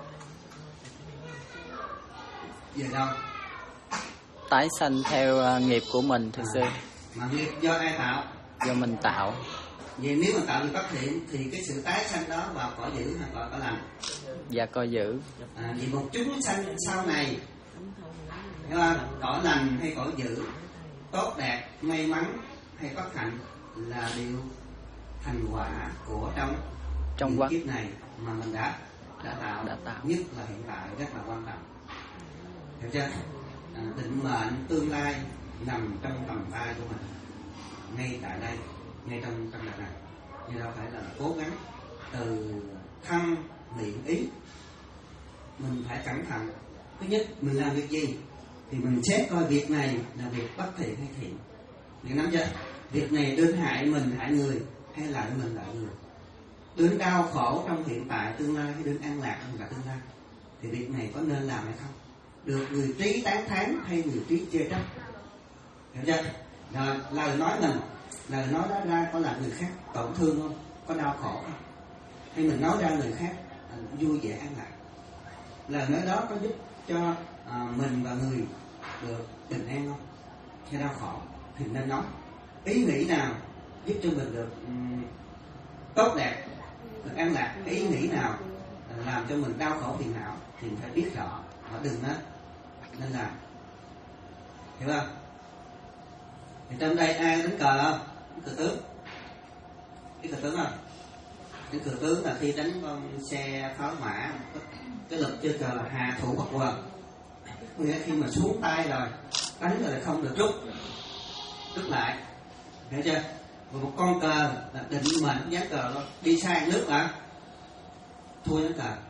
Về đâu? Tái sanh theo uh, nghiệp của mình thưa sư. Mà nghiệp do ai tạo? Do mình tạo. Vậy nếu mà tạo nghiệp bất thiện thì cái sự tái sanh đó vào cõi dữ hay cõi cõi lành? Dạ coi giữ. À, vì một chúng sanh sau này, hiểu không? Cõi lành hay cõi dữ, tốt đẹp, may mắn hay bất hạnh là điều thành quả của trong Trong quá kiếp này mà mình đã đã tạo, đã tạo. Nhất là hiện tại rất là quan trọng. Hiểu chưa? À, định mệnh tương lai nằm trong tầm tay của mình, ngay tại đây, ngay trong trong đời này. Nhưng đâu phải là cố gắng từ thân miệng ý. Mình phải cẩn thận. Thứ nhất, mình làm việc gì thì mình xét coi việc này là việc bất thiện hay thiện. Mình nắm chưa? Việc này đến hại mình, hại người, hay lợi mình, lợi người, đến đau khổ trong hiện tại tương lai hay đến an lạc trong cả tương lai, thì việc này có nên làm hay không? Được người trí tán thán hay người trí chê trách? Hiểu chưa? Rồi lời nói mình, lời nói đó ra có làm người khác tổn thương không? Có đau khổ không? Hay mình nói ra người khác vui vẻ an lạc? Lời nói đó có giúp cho à, mình và người được bình an không? Hay đau khổ? Thì nên nói. Ý nghĩ nào giúp cho mình được um, tốt đẹp, được an lạc? Ý nghĩ nào làm cho mình đau khổ phiền não thì mình phải biết rõ, mà đừng đó nên làm. Hiểu không? Thì trong đây ai đánh cờ không? Cờ tướng. Cái cờ tướng không? Cái cờ tướng là khi đánh con xe pháo mã, cái lực chơi cờ là hà thủ hoặc quần. Nghĩa khi mà xuống tay rồi, đánh rồi không được rút, rút lại. Hiểu chưa? Và một con cờ là định mệnh dán cờ đó, đi sang nước là thua dán cờ.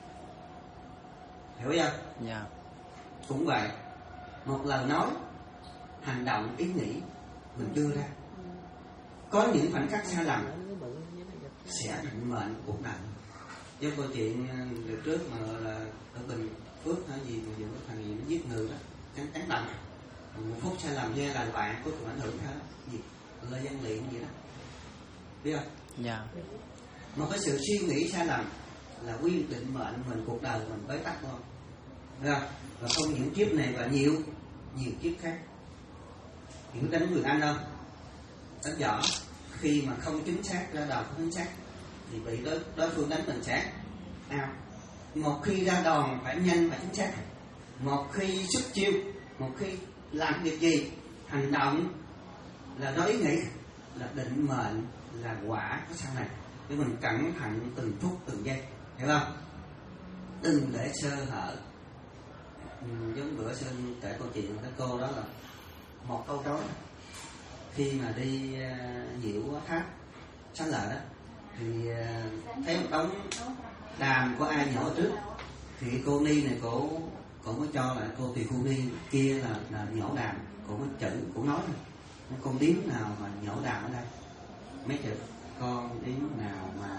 Hiểu chưa? Dạ. Cũng vậy, một lời nói, hành động, ý nghĩ mình đưa ra, có những khoảnh khắc sai lầm sẽ định mệnh cuộc đời. Giống câu chuyện được trước mà là ở Bình Phước hay gì mà những thằng gì nó giết người đó, cắn cắn đầm, một phút sai lầm nghe lời bạn có cùng ảnh hưởng hết gì, lời dân liệm gì đó, biết không? Dạ. Một cái sự suy nghĩ sai lầm là quyết định mệnh mình, cuộc đời mình bế tắc thôi, biết không? Và không những kiếp này và nhiều nhiều kiếp khác. Hiểu đánh người Anh không? Đánh võ khi mà không chính xác, ra đòn không chính xác thì bị đối, đối phương đánh mình sẽ ao. Một khi ra đòn phải nhanh và chính xác. Một khi xuất chiêu, một khi làm việc gì, hành động là nói ý nghĩ, là định mệnh, là quả của sau này. Để mình cẩn thận từng phút từng giây, hiểu không? Đừng để sơ hở. Ừ, giống bữa Sơn kể câu chuyện cái cô đó là một câu nói khi mà đi uh, diễu tháp Xá Lợi đó thì uh, thấy một đống đàm của ai nhỏ trước thì cô Ni này cổ cổ mới cho lại cô Tỳ Khu Ni kia là, là nhỏ đàm, cổ mới chữ cổ nói rồi con điếm nào mà nhỏ đàm ở đây mấy chữ, con điếm nào mà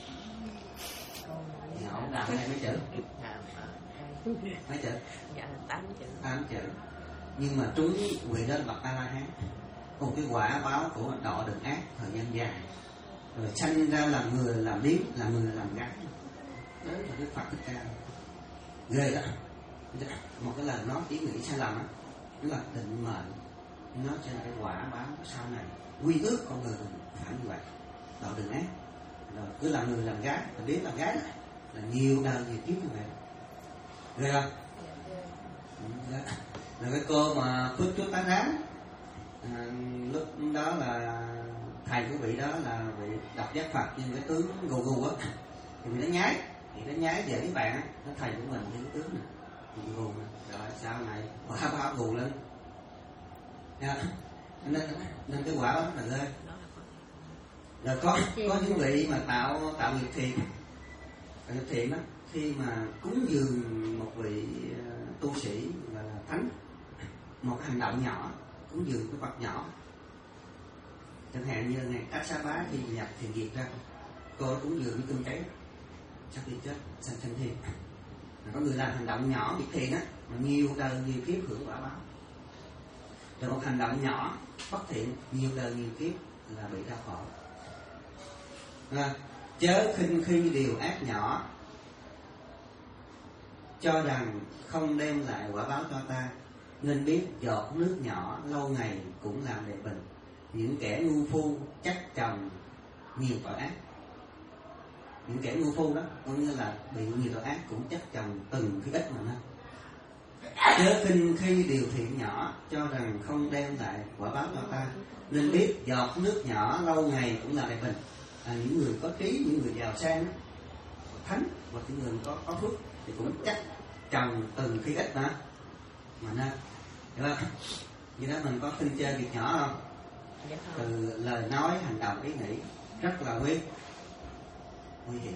nhỏ đàm ở đây mấy chữ, mấy chữ? Dạ tám chữ. Tám chữ. Nhưng mà trúng vị đó là bậc A La Hán. Một cái quả báo của đọ đừng ác thời gian dài, rồi sanh ra làm người làm điếm, làm người làm gái. Đó là cái Phật Thích Ca. Ghê đó. Một cái lời nói ý nghĩ sai lầm á, nó là định mệnh, nó cho cái quả báo sau này. Quy ước con người mình phải như vậy. Đọ đừng ác, rồi cứ làm người làm gái, rồi điếm làm gái là nhiều đời nhiều kiếp như vậy. Ghê không? Rồi cái cô mà phước chút tán rán à, lúc đó là thầy của vị đó là vị đọc giác Phật, nhưng cái tướng gù gù á thì vị nó nhái, thì nó nhái về với bạn á, nó thầy của mình với cái tướng này gù gù này. Rồi sau này quả báo gù lên nha. Nên, nên cái quả đó là ghê. Rồi có có những vị mà tạo tạo nghiệp thiện, tạo nghiệp thiện đó, khi mà cúng dường một vị tu sĩ là thánh, một hành động nhỏ, cúng dường cái vật nhỏ. Chẳng hạn như ngày Ác Sa Bá khi nhập thiền diệt ra, cô cúng dường với cơm cháy, sau khi chết sanh sanh thiền. Có người làm hành động nhỏ việc thiện á, mà nhiều đời nhiều kiếp hưởng quả báo. Rồi một hành động nhỏ bất thiện nhiều đời nhiều kiếp là bị đau khổ. À, chớ khinh khi điều ác nhỏ, cho rằng không đem lại quả báo cho ta, nên biết giọt nước nhỏ lâu ngày cũng làm đệ bình. Những kẻ ngu phu chắc chồng nhiều tội ác. Những kẻ ngu phu đó có nghĩa là bị nhiều tội ác cũng chắc chồng từng cái ít mà nó. Chớ khinh khi điều thiện nhỏ, cho rằng không đem lại quả báo cho ta, nên biết giọt nước nhỏ lâu ngày cũng là đệ bình. À, những người có trí, những người giàu sang, thánh và những người có có phước thì cũng chắc trồng từng khi ít mà mà nên, hiểu không? Như đó mình có khinh chơi việc nhỏ không? Từ lời nói, hành động, ý nghĩ rất là nguy nguy hiểm.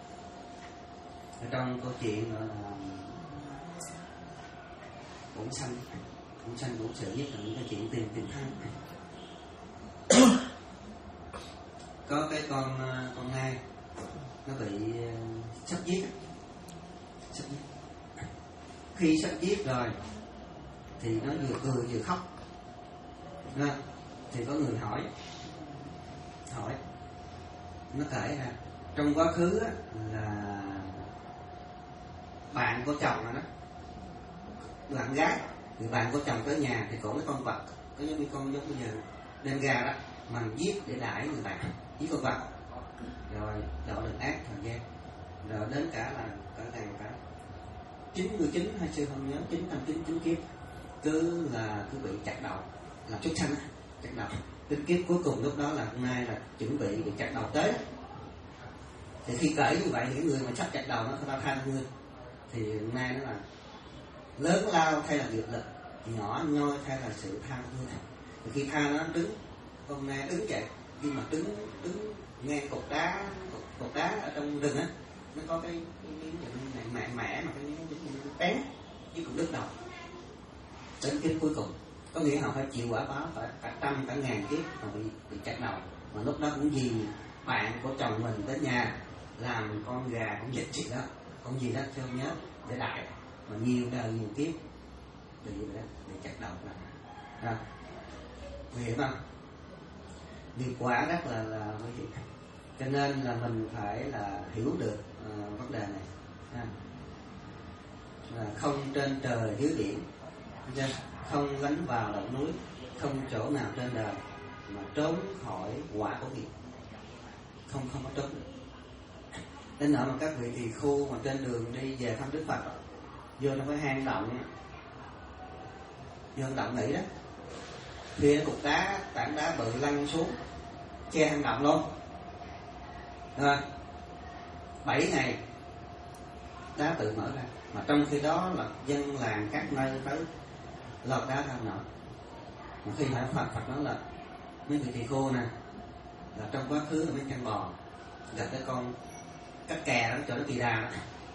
Ở trong câu chuyện gọi là bổn sanh, bổn sanh bổn sự, nhất là những cái chuyện tìm tìm thân. Có cái con con nai nó bị sắp giết, sắp giết. Khi sắp giết rồi thì nó vừa cười vừa khóc. Đó. Thì có người hỏi hỏi nó kể ra trong quá khứ á, là bạn của chồng rồi đó, bạn gái thì bạn của chồng tới nhà thì có cái con vật, có giống như con giống bây giờ đen gà đó, mà giết để đãi người bạn, giết con vật rồi độ đền ác thời gian, rồi đến cả là cả ngày cả chín mươi chín hay chưa không nhớ chín trăm chín mươi chín kiếp cứ là cứ bị chặt đầu làm súc sanh, chặt đầu. Đến kiếp cuối cùng lúc đó là hôm nay là chuẩn bị bị chặt đầu tới. Thì khi kể như vậy thì cái người mà sắp chặt đầu nó ta than ngươi, thì hôm nay nó là lớn lao thay là nghiệp lực, nhỏ nhoi thay là sự than thương. Thì khi than nó đứng, hôm nay đứng dậy, khi mà đứng đứng ngang cục đá cục, cục đá ở trong rừng á, nó có cái cái cái mẹ mẹ mà cái cái bén với cục đứt đầu. Đến kiếp cuối cùng có nghĩa họ phải chịu quả báo phải cả trăm cả ngàn kiếp mà bị bị chặt đầu, mà lúc đó cũng vì bạn của chồng mình tới nhà làm con gà cũng dịch gì đó, con gì đó chưa nhớ để đại, mà nhiều đời nhiều kiếp bị bị chặt đầu là à, nguy hiểm không? Nghiệp quả rất là là nguy hiểm, cho nên là mình phải là hiểu được uh, vấn đề này à. Là không trên trời dưới biển, không lánh vào động núi, không chỗ nào trên đời mà trốn khỏi quả của nghiệp, không không có trốn được. Đến nỗi mà các vị tỳ khu mà trên đường đi về thăm Đức Phật vô trong cái hang động, vô hang động nghỉ đó, thì cục đá tảng đá bự lăn xuống che hang động luôn. Rồi bảy ngày đá tự mở ra, mà trong khi đó là dân làng các nơi tới lọt đá tham nọ. Mà khi hỏi Phật, Phật nói là mấy người tỳ khô nè, là trong quá khứ là mấy con bò gặp cái con cắt kè đó, cho nó kỳ đà đó,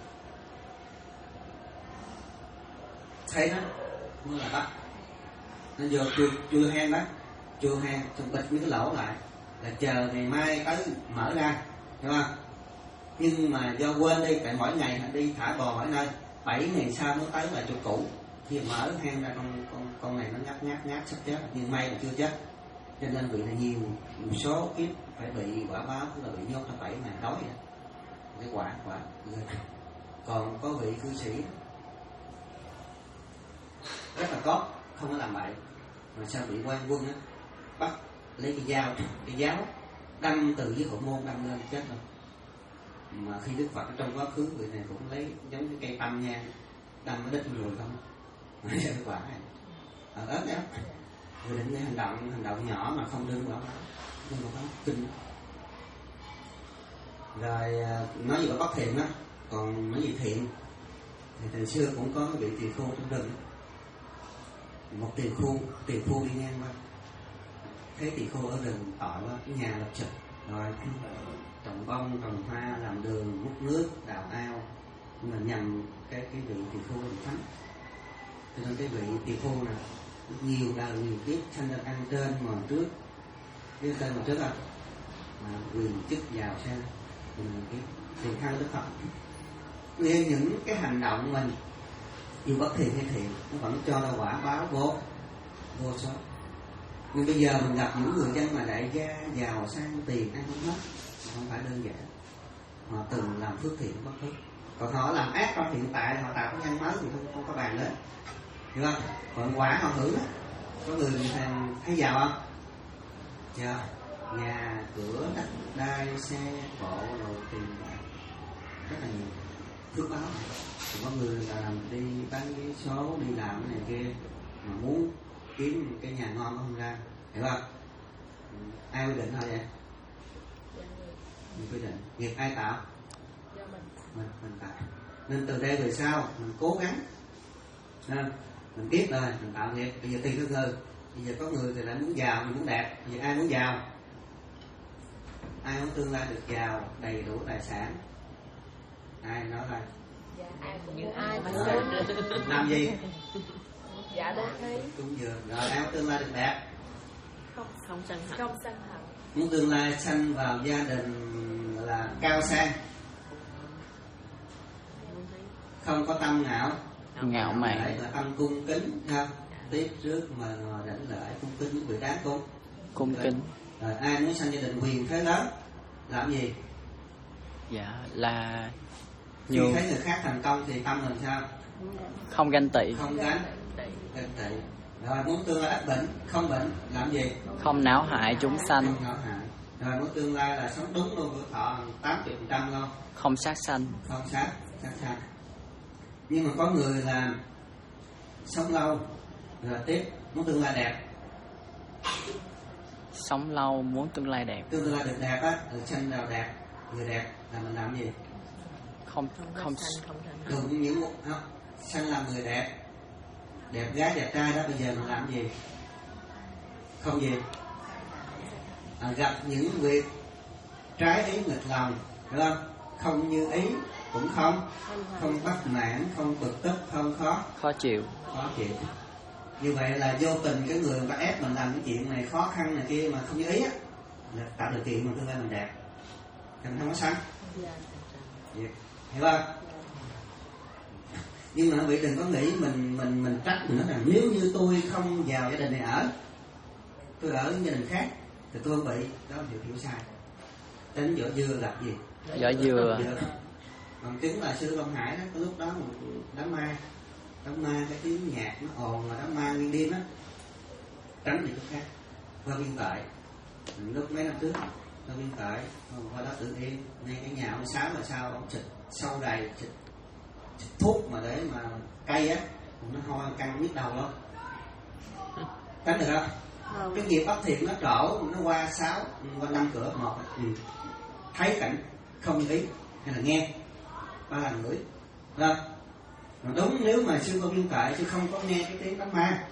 thấy nó mới là bắt nó vô chui chui hang đó, chui hang xong bịt mấy cái lỗ lại là chờ ngày mai tới mở ra, hiểu không? Nhưng mà do quên đi, tại mỗi ngày đi thả bò mỗi nơi, bảy ngày sau mới tới lại chỗ cũ. Khi mở hang ra con con con này nó nhát nhát nhát sắp chết, nhưng may là chưa chết, cho nên bị là nhiều một số kiếp phải bị quả báo, tức là bị nhốt trong bảy ngày đói vậy. Cái quả quả còn có vị cư sĩ rất là tốt, không có làm bậy, mà sao bị quan quân á bắt lấy cái dao cái giáo đâm từ dưới hậu môn đâm lên chết rồi. Mà khi Đức Phật ở trong quá khứ vị này cũng lấy giống cái cây tăm nha đâm ở đít người không, mà cái quả này ở ớt đó, người định cái hành động hành động nhỏ mà không đương quả báo, nhưng mà nó kinh. Rồi nói gì là bất thiện đó, còn nói gì thiện thì từ xưa cũng có cái vị tỳ khô trong rừng, một tỳ khô tỳ khô đi ngang qua, thấy tỳ khô ở rừng tọa qua cái nhà lập chụp, rồi trồng bông trồng hoa làm đường múc nước đào ao, nhưng mà nhằm cái cái vị tỳ khô làm thánh. Cho nên cái vị tỳ phu này nhiều đời nhiều kiếp sanh ra ăn trên mà trước, biết tên mà trước không? Mà quyền chức giàu sang thì mình kiếp tiền thăng đức Phật. Nên những cái hành động mình dù bất thiện hay thiện nó vẫn cho ra quả báo vô vô số. Nhưng bây giờ mình gặp những người dân mà đại gia giàu sang tiền ăn không hết, không phải đơn giản. Họ từng làm phước thiện bất phước, còn họ làm ác trong hiện tại họ tạo cái nhân mới thì không không có bàn đến, hiểu không? Còn quả họ hưởng á, có người thành thấy giàu không? Dạ, nhà cửa đất đai xe cộ đồ tiền bạc rất là nhiều phước báo. Thì có người là đi bán vé số, đi làm cái này kia mà muốn kiếm cái nhà ngon không ra, hiểu không? Ai quyết định thôi vậy? Mình quyết định. Nghiệp ai tạo? Mình, mình tạo. Nên từ đây về sau mình cố gắng, nên mình biết rồi mình tạo nghiệp. Bây giờ tùy theo người. Bây giờ có người thì lại muốn giàu, mình muốn đẹp. Bây giờ ai muốn giàu? Ai muốn tương lai được giàu, đầy đủ tài sản? Ai nói coi? Dạ, ai cũng như ai mà làm gì? Dạ đúng thế. Cúng dường. Rồi ai muốn tương lai được đẹp? Không không sân hận. Không sân hận. Muốn tương lai sanh vào gia đình là cao sang, không có tâm ngạo ngạo mạn, là tâm cung kính, không tiếp trước mà đảnh lễ cung kính những người đáng cung cung kính. Rồi ai muốn sanh gia đình quyền thế lớn làm gì? Dạ là khi nhiều... thấy người khác thành công thì tâm mình sao? Không ganh tị, không ganh ganh tị. Rồi muốn tương lai ít bệnh không bệnh làm gì? không não hại chúng sanh, không não hại. Rồi muốn tương lai là sống đúng luôn, của thọ tám mươi phần trăm luôn, không sát sanh, không sát sát sanh. Nhưng mà có người là sống lâu rồi tiếp muốn tương lai đẹp, sống lâu muốn tương lai đẹp, tương lai được đẹp á, được sanh vào đẹp, người đẹp là mình làm gì? không không Được những không sanh làm người đẹp, đẹp gái đẹp trai đó, bây giờ mình làm gì? Không gì? À, gặp những việc trái ý nghịch lòng, hiểu không? Không như ý cũng không, không bất mãn, không bực tức, không khó khó chịu, khó chịu. Như vậy là vô tình cái người ta ép mình làm cái chuyện này khó khăn này kia mà không như ý á, là tạo điều kiện mà tương lai mình đẹp, thành không có sanh, hiểu không? Nhưng mà quý vị đừng có nghĩ mình mình mình trách mình nói rằng nếu như tôi không vào gia đình này ở, tôi ở gia đình khác thì tôi không bị. Đó là hiểu hiểu sai. Tính vỏ dưa là gì? vỏ dừa. Bằng chứng là sư Long Hải đó, có lúc đó một đám ma, đám ma cái tiếng nhạc nó ồn mà đám ma nguyên đêm á, tránh đi chỗ khác, qua Biên Tệ. Lúc mấy năm trước, qua Biên Tệ, qua đó tự yên, ngay cái nhà ông Sáu là sao ông xịt sâu đầy, xịt, xịt thuốc mà để mà cây á, nó hôi căng nhức đầu luôn. Tránh được không? Không. Cái nghiệp bất thiện nó trổ, nó qua sáu, qua năm cửa một, ừ. Thấy cảnh không như ý hay là nghe ba lần ngửi, rồi đúng. Nếu mà sư có Biên Tệ sư không có nghe cái tiếng đám ma,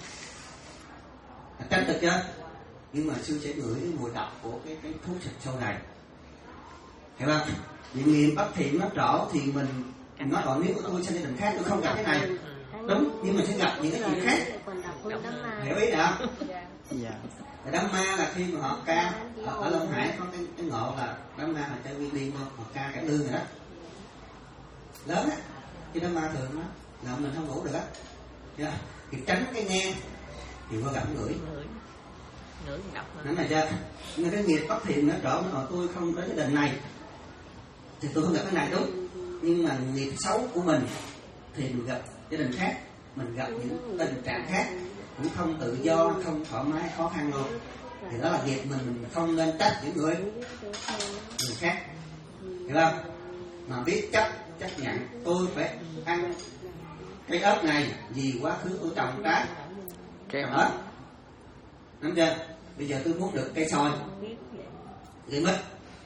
tránh được chưa? Nhưng mà sư sẽ ngửi cái mùi độc của cái cái thuốc xịt sâu này, hiểu không? Vì nghiệp bất thiện nó trổ thì mình nói còn nếu tôi sang gia đình khác tôi không gặp cái này, đúng, nhưng mà sẽ gặp những cái chuyện khác, hiểu ý nào? Dạ. Đám ma là khi mà họ ca ở, ở Long Hải có cái, cái ngộ là đám ma là chơi nguyên điên không, họ ca cải lương rồi đó, lớn á, cái đám ma thường đó là mình không ngủ được á, yeah. Thì tránh cái nghe thì có gặp ngửi, ngửi gặp nắm này chưa? Nhưng cái nghiệp bất thiện nó trổ nó tôi không đến gia đình này thì tôi không gặp cái này, đúng. Nhưng mà nghiệp xấu của mình thì mình gặp gia đình khác, mình gặp những tình trạng khác cũng không tự do, không thoải mái, khó khăn luôn. Thì đó là nghiệp mình, mình không nên trách những người người khác, hiểu không? Mà biết chấp chấp nhận tôi phải ăn cái ớt này vì quá khứ tôi trồng trái cái ớt, nắm chưa? Bây giờ tôi muốn được cây xoài, cây mít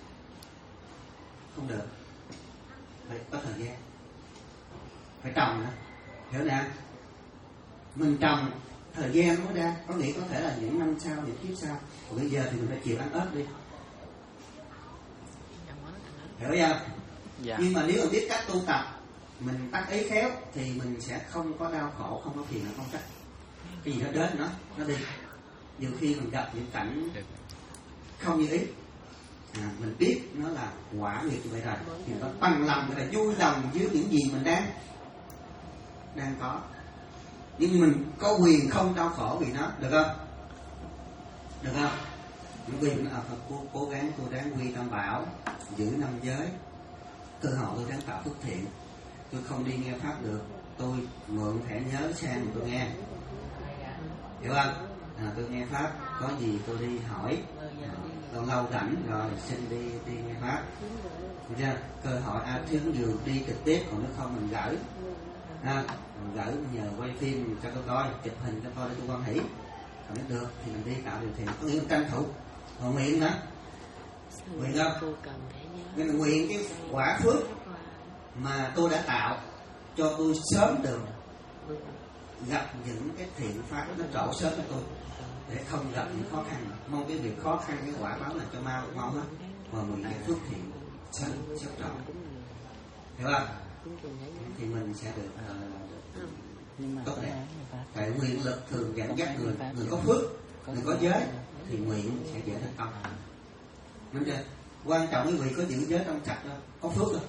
không được, phải có thời gian, phải trồng nữa, hiểu nè? Mình trồng thời gian mới ra, có nghĩa có thể là những năm sau, những kiếp sau. Còn bây giờ thì mình phải chịu ăn ớt đi, hiểu chưa? Dạ. Nhưng mà nếu mà biết cách tu tập mình tác ý khéo thì mình sẽ không có đau khổ, không có phiền, không trách. Cái gì nó đến nó nó đi. Nhiều khi mình gặp những cảnh không như ý, à, mình biết nó là quả nghiệp như vậy rồi, thì nó bằng lòng là vui lòng với những gì mình đang đang có, nhưng mình có quyền không đau khổ vì nó, được không? Được không? Những quyền à, cố, cố gắng tôi ráng quy tam bảo, giữ năm giới, cơ hội tôi ráng tạo phước thiện. Tôi không đi nghe pháp được, tôi mượn thẻ nhớ sang tôi nghe, hiểu không? À, tôi nghe pháp, có gì tôi đi hỏi, lâu lâu rảnh rồi xin đi đi nghe pháp, được chưa? Cơ hội a thiếu nhiều đi trực tiếp, còn nếu không mình gửi, à, mình gửi nhờ quay phim cho tôi coi, chụp hình cho tôi để tôi quan hỷ, còn nếu được thì mình đi tạo điều thiện, có nghĩa là tranh thủ, còn nguyện nữa, nguyện không? Nên là nguyện cái quả phước mà tôi đã tạo cho tôi sớm được gặp những cái thiện pháp nó trổ sớm cho tôi, để không gặp những khó khăn. Mong cái việc khó khăn cái quả báo là cho mau mau hết, mà nguyện cái phước thiện sớm sớm trổ, hiểu không? Thì mình sẽ được uh, tốt đẹp. Tại nguyện lực thường dẫn dắt người người có phước, người có giới thì nguyện sẽ dễ thành công. Đúng chưa? Quan trọng quý vị có giữ giới trong sạch đâu, có phước rồi.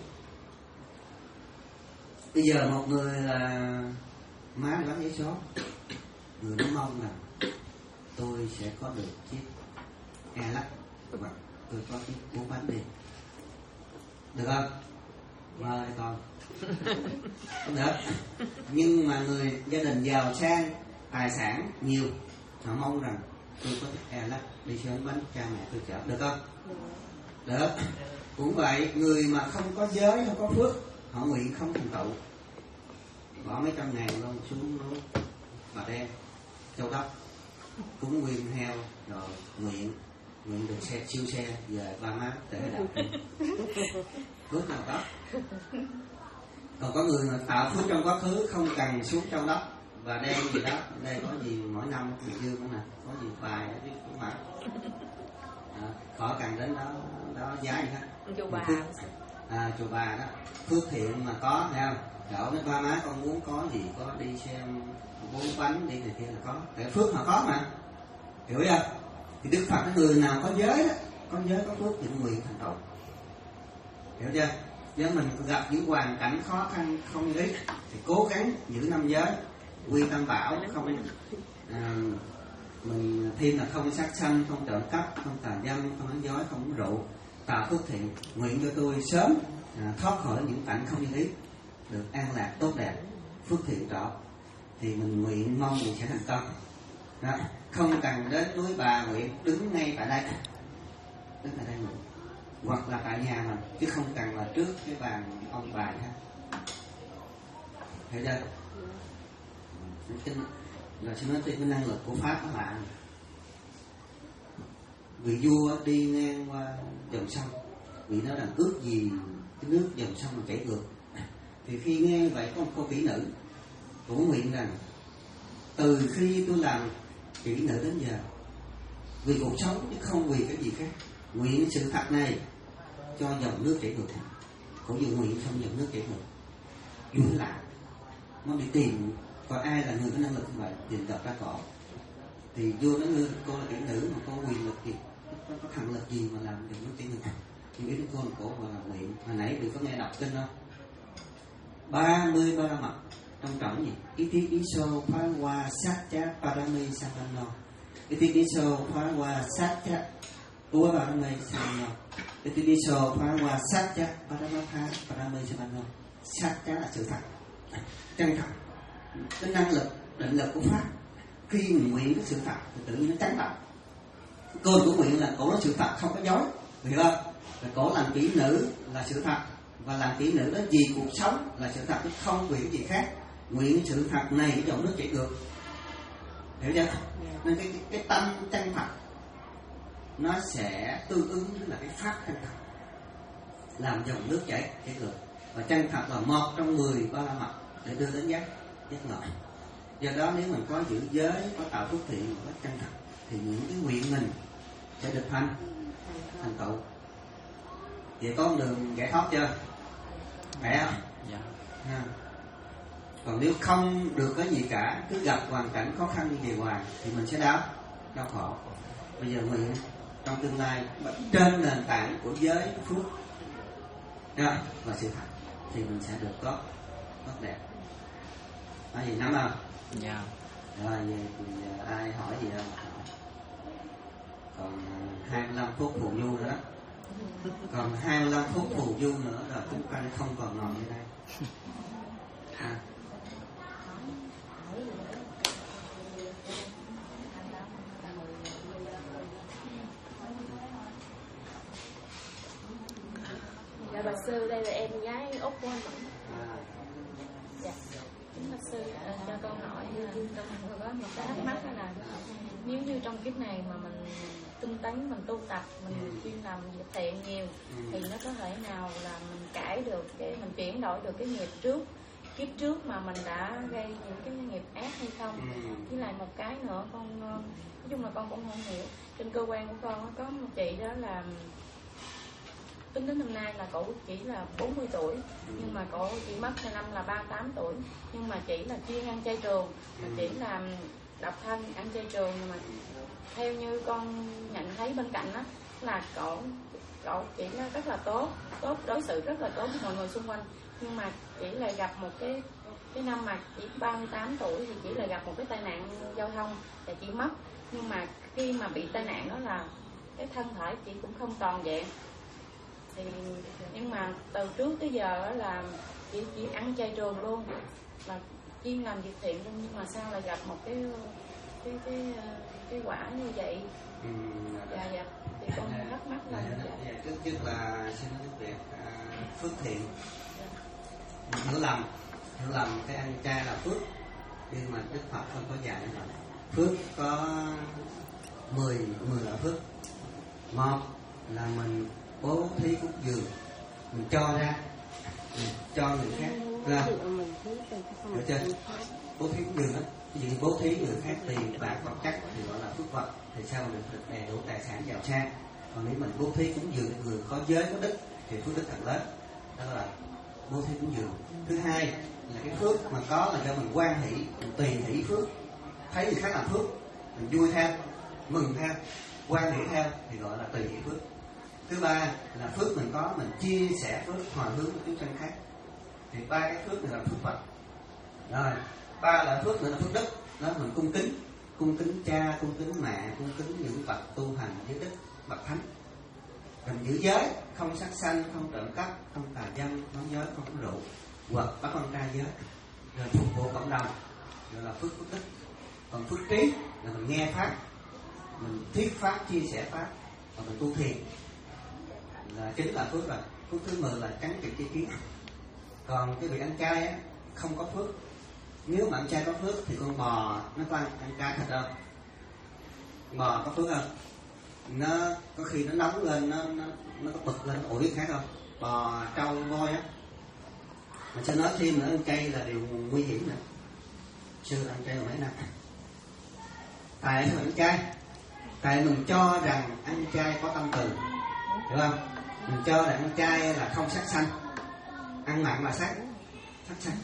Bây giờ một người là má bán giấy số, người nó mong là tôi sẽ có được chiếc e lắc, hoặc tôi có chiếc bốn bánh đi, được không? Mời con. Không được. Nhưng mà người gia đình giàu sang, tài sản nhiều, họ mong rằng tôi có chiếc e lắc đi sớm bánh cha mẹ tôi chở, được không? Được. Cũng vậy, người mà không có giới, không có phước, họ nguyện không thành tựu, bỏ mấy trăm ngàn luôn xuống núi Bà Đen, Châu Đốc, cúng nguyên heo rồi nguyện nguyện được xe siêu xe về ba má để làm phước nào đó. Còn có người mà tạo phước trong quá khứ không cần xuống Châu Đốc Bà Đen gì đó, đây có gì mỗi năm Bình Dương cũng nè, có gì bài ở cũng phải, à, khỏi cần đến đó đó giá gì hết. Chùa Bà, à, chùa Bà đó, phước thiện mà có, thấy không? Đổ với ba má con muốn có gì, có đi xem bốn bánh đi này kia là có, tại phước mà có mà, hiểu chưa? Thì Đức Phật cái người nào có giới đó, có giới có phước thì nguyện thành tựu, hiểu chưa? Nếu mình gặp những hoàn cảnh khó khăn không như ý thì cố gắng giữ năm giới, quy tam bảo, không à, mình thêm là không sát sanh, không trộm cắp, không tà dâm, không đánh dối, không uống rượu, tạo phước thiện, nguyện cho tôi sớm à, thoát khỏi những cảnh không như ý, được an lạc tốt đẹp, phước thiện trọ, thì mình nguyện mong mình sẽ thành công đó. Không cần đến núi Bà nguyện, đứng ngay tại đây, đứng tại đây nguyện, hoặc là tại nhà mình, chứ không cần là trước cái bàn ông bà ha, hiểu chưa? Cái, là xin nói tới cái năng lực của pháp các bạn. Vị vua đi ngang qua dòng sông, vị nói rằng ước gì cái nước dòng sông mà chảy ngược. Thì khi nghe vậy có một cô kỹ nữ cũng nguyện rằng từ khi tôi làm kỹ nữ đến giờ, vì cuộc sống chứ không vì cái gì khác, nguyện sự thật này cho dòng nước chảy ngược, cũng như nguyện xong dòng nước chảy ngược. Vui lạ, nó đi tìm coi ai là người có năng lực như vậy, tìm gặp ra cỏ. Thì vua nói ngươi, cô là kỹ nữ mà cô quyền lực gì, có, có thần lực gì mà làm dòng nước chảy ngược? Nhưng biết cô là cổ và là nguyện. Hồi nãy đừng có nghe đọc kinh không? ba mươi ba la mật trong trọng gì? Iti iso phá hoa sát chá parami samano. Iti iso phá hoa sát chá ua parami samano. Iti iso phá hoa sát chá paramapha parami samano. Sát chá là sự thật, chân thật, cái năng lực, định lực của pháp. Khi mình nguyện cái sự thật thì tự nhiên nó chấn động. Cơn của nguyện là cổ nói sự thật, không có dối, hiểu không? Và cổ làm kỹ nữ là sự thật, và làm kỹ nữ đó vì cuộc sống là sự thật, không vì cái gì khác. Nguyện sự thật này cái dòng nước chảy ngược, hiểu chưa? Nên cái, cái, cái tâm chân thật nó sẽ tương ứng với là cái pháp chân thật, làm dòng nước chảy chảy ngược. Và chân thật là một trong mười ba la mật để đưa đến giác giác ngộ. Do đó nếu mình có giữ giới, có tạo phước thiện, có chân thật, thì những cái nguyện mình sẽ được thành thành tựu. Vậy có con đường giải thoát chưa? Khỏe không? Dạ. ha. Còn nếu không được cái gì cả, cứ gặp hoàn cảnh khó khăn như vậy hoài thì mình sẽ đau đau khổ. Bây giờ nguyện trong tương lai trên nền tảng của giới phước đó, và sự thật thì mình sẽ được tốt tốt đẹp. Nói gì nắm không? Dạ. Rồi về thì ai hỏi gì đâu. Còn hai mươi lăm phút phù du nữa đó. Còn hai mươi lăm phút phù du nữa rồi chúng ta không còn ngồi như đây. À. Dạ bà sư, đây là em gái Úc của anh Mẫn. À. Dạ. Kính bạch sư, à, cho con hỏi là con có một cái thắc mắc là nếu như trong kiếp này mà mình tinh tấn, mình tu tập, mình chuyên làm việc thiện nhiều thì nó có thể nào là mình cải được cái, mình chuyển đổi được cái nghiệp trước, kiếp trước mà mình đã gây những cái nghiệp ác hay không? Với lại một cái nữa con nói chung là con cũng không hiểu, trên cơ quan của con có một chị đó là tính đến năm nay là cổ chỉ là bốn mươi tuổi, nhưng mà cổ chỉ mất hai năm là ba mươi tám tuổi, nhưng mà chỉ là chuyên ăn chay trường, mà chỉ là độc thân ăn chay trường. Nhưng mà theo như con nhận thấy bên cạnh đó là cổ cổ chỉ là rất là tốt tốt đối xử rất là tốt với mọi người xung quanh, nhưng mà chỉ là gặp một cái cái năm mà chỉ ba mươi tám tuổi thì chỉ là gặp một cái tai nạn giao thông và chỉ mất. Nhưng mà khi mà bị tai nạn đó là cái thân thể chị cũng không toàn vẹn. Thì nhưng mà từ trước tới giờ là chị chỉ ăn chay trường luôn, là chuyên làm việc thiện luôn, nhưng mà sao lại gặp một cái cái cái cái quả như vậy? Ừ. Dạ dạ. Thì con thắc mắc là dạ. Trước nhất là xin nói việc à, phước thiện. Hiểu lầm, hiểu lầm cái ăn chay là phước, nhưng mà Đức Phật không có dạy là phước có mười mười loại phước. Một là mình bố thí phúc dường, mình cho ra, mình cho người khác ra, hiểu chưa? Bố thí phúc dường đó, ví dụ như bố thí người khác tiền bạc vật chất thì gọi là phước vật, thì sao mình được đầy đủ tài sản giàu sang. Còn nếu mình bố thí cúng dường người có giới có đức thì phước đức càng lớn, đó là bố thí cúng dường. Thứ hai là cái phước mà có là do mình hoan hỷ, mình tùy hỷ phước, thấy người khác làm phước mình vui theo, mừng theo, hoan hỷ theo thì gọi là tùy hỷ phước. Thứ ba là phước mình có, mình chia sẻ phước hồi hướng với chúng sanh khác, thì ba cái phước này là phước vật. Rồi ba là phước nữa là phước đức, đó mình cung kính, cung kính cha, cung kính mẹ, cung kính những bậc tu hành giới đức, bậc thánh. Mình giữ giới, không sát sanh, không trộm cắp, không tà dâm, nói dối, không uống rượu, hoặc bắt con trai giới, rồi phục vụ cộng đồng, gọi là phước phước đức. Còn phước trí là mình nghe pháp, mình thuyết pháp, chia sẻ pháp, và mình tu thiền, là chính là phước rồi. Phước thứ mười là tránh trịch chi kiến. Còn cái vị ăn chay á, không có phước. Nếu mà ăn chay có phước thì con bò nó có ăn, ăn chay thật không? Bò có phước không? Nó có khi nó nóng lên, nó nó nó có bực lên, nó ủi khác không? Bò, trâu, voi á. Mà sẽ nói thêm nữa, ăn chay là điều nguy hiểm nữa. Sư ăn chay mấy năm. Tại sao ăn chay? Tại mình cho rằng ăn chay có tâm từ, hiểu không? Mình cho rằng ăn chay là không sát sanh, ăn mặn là sát sát sanh.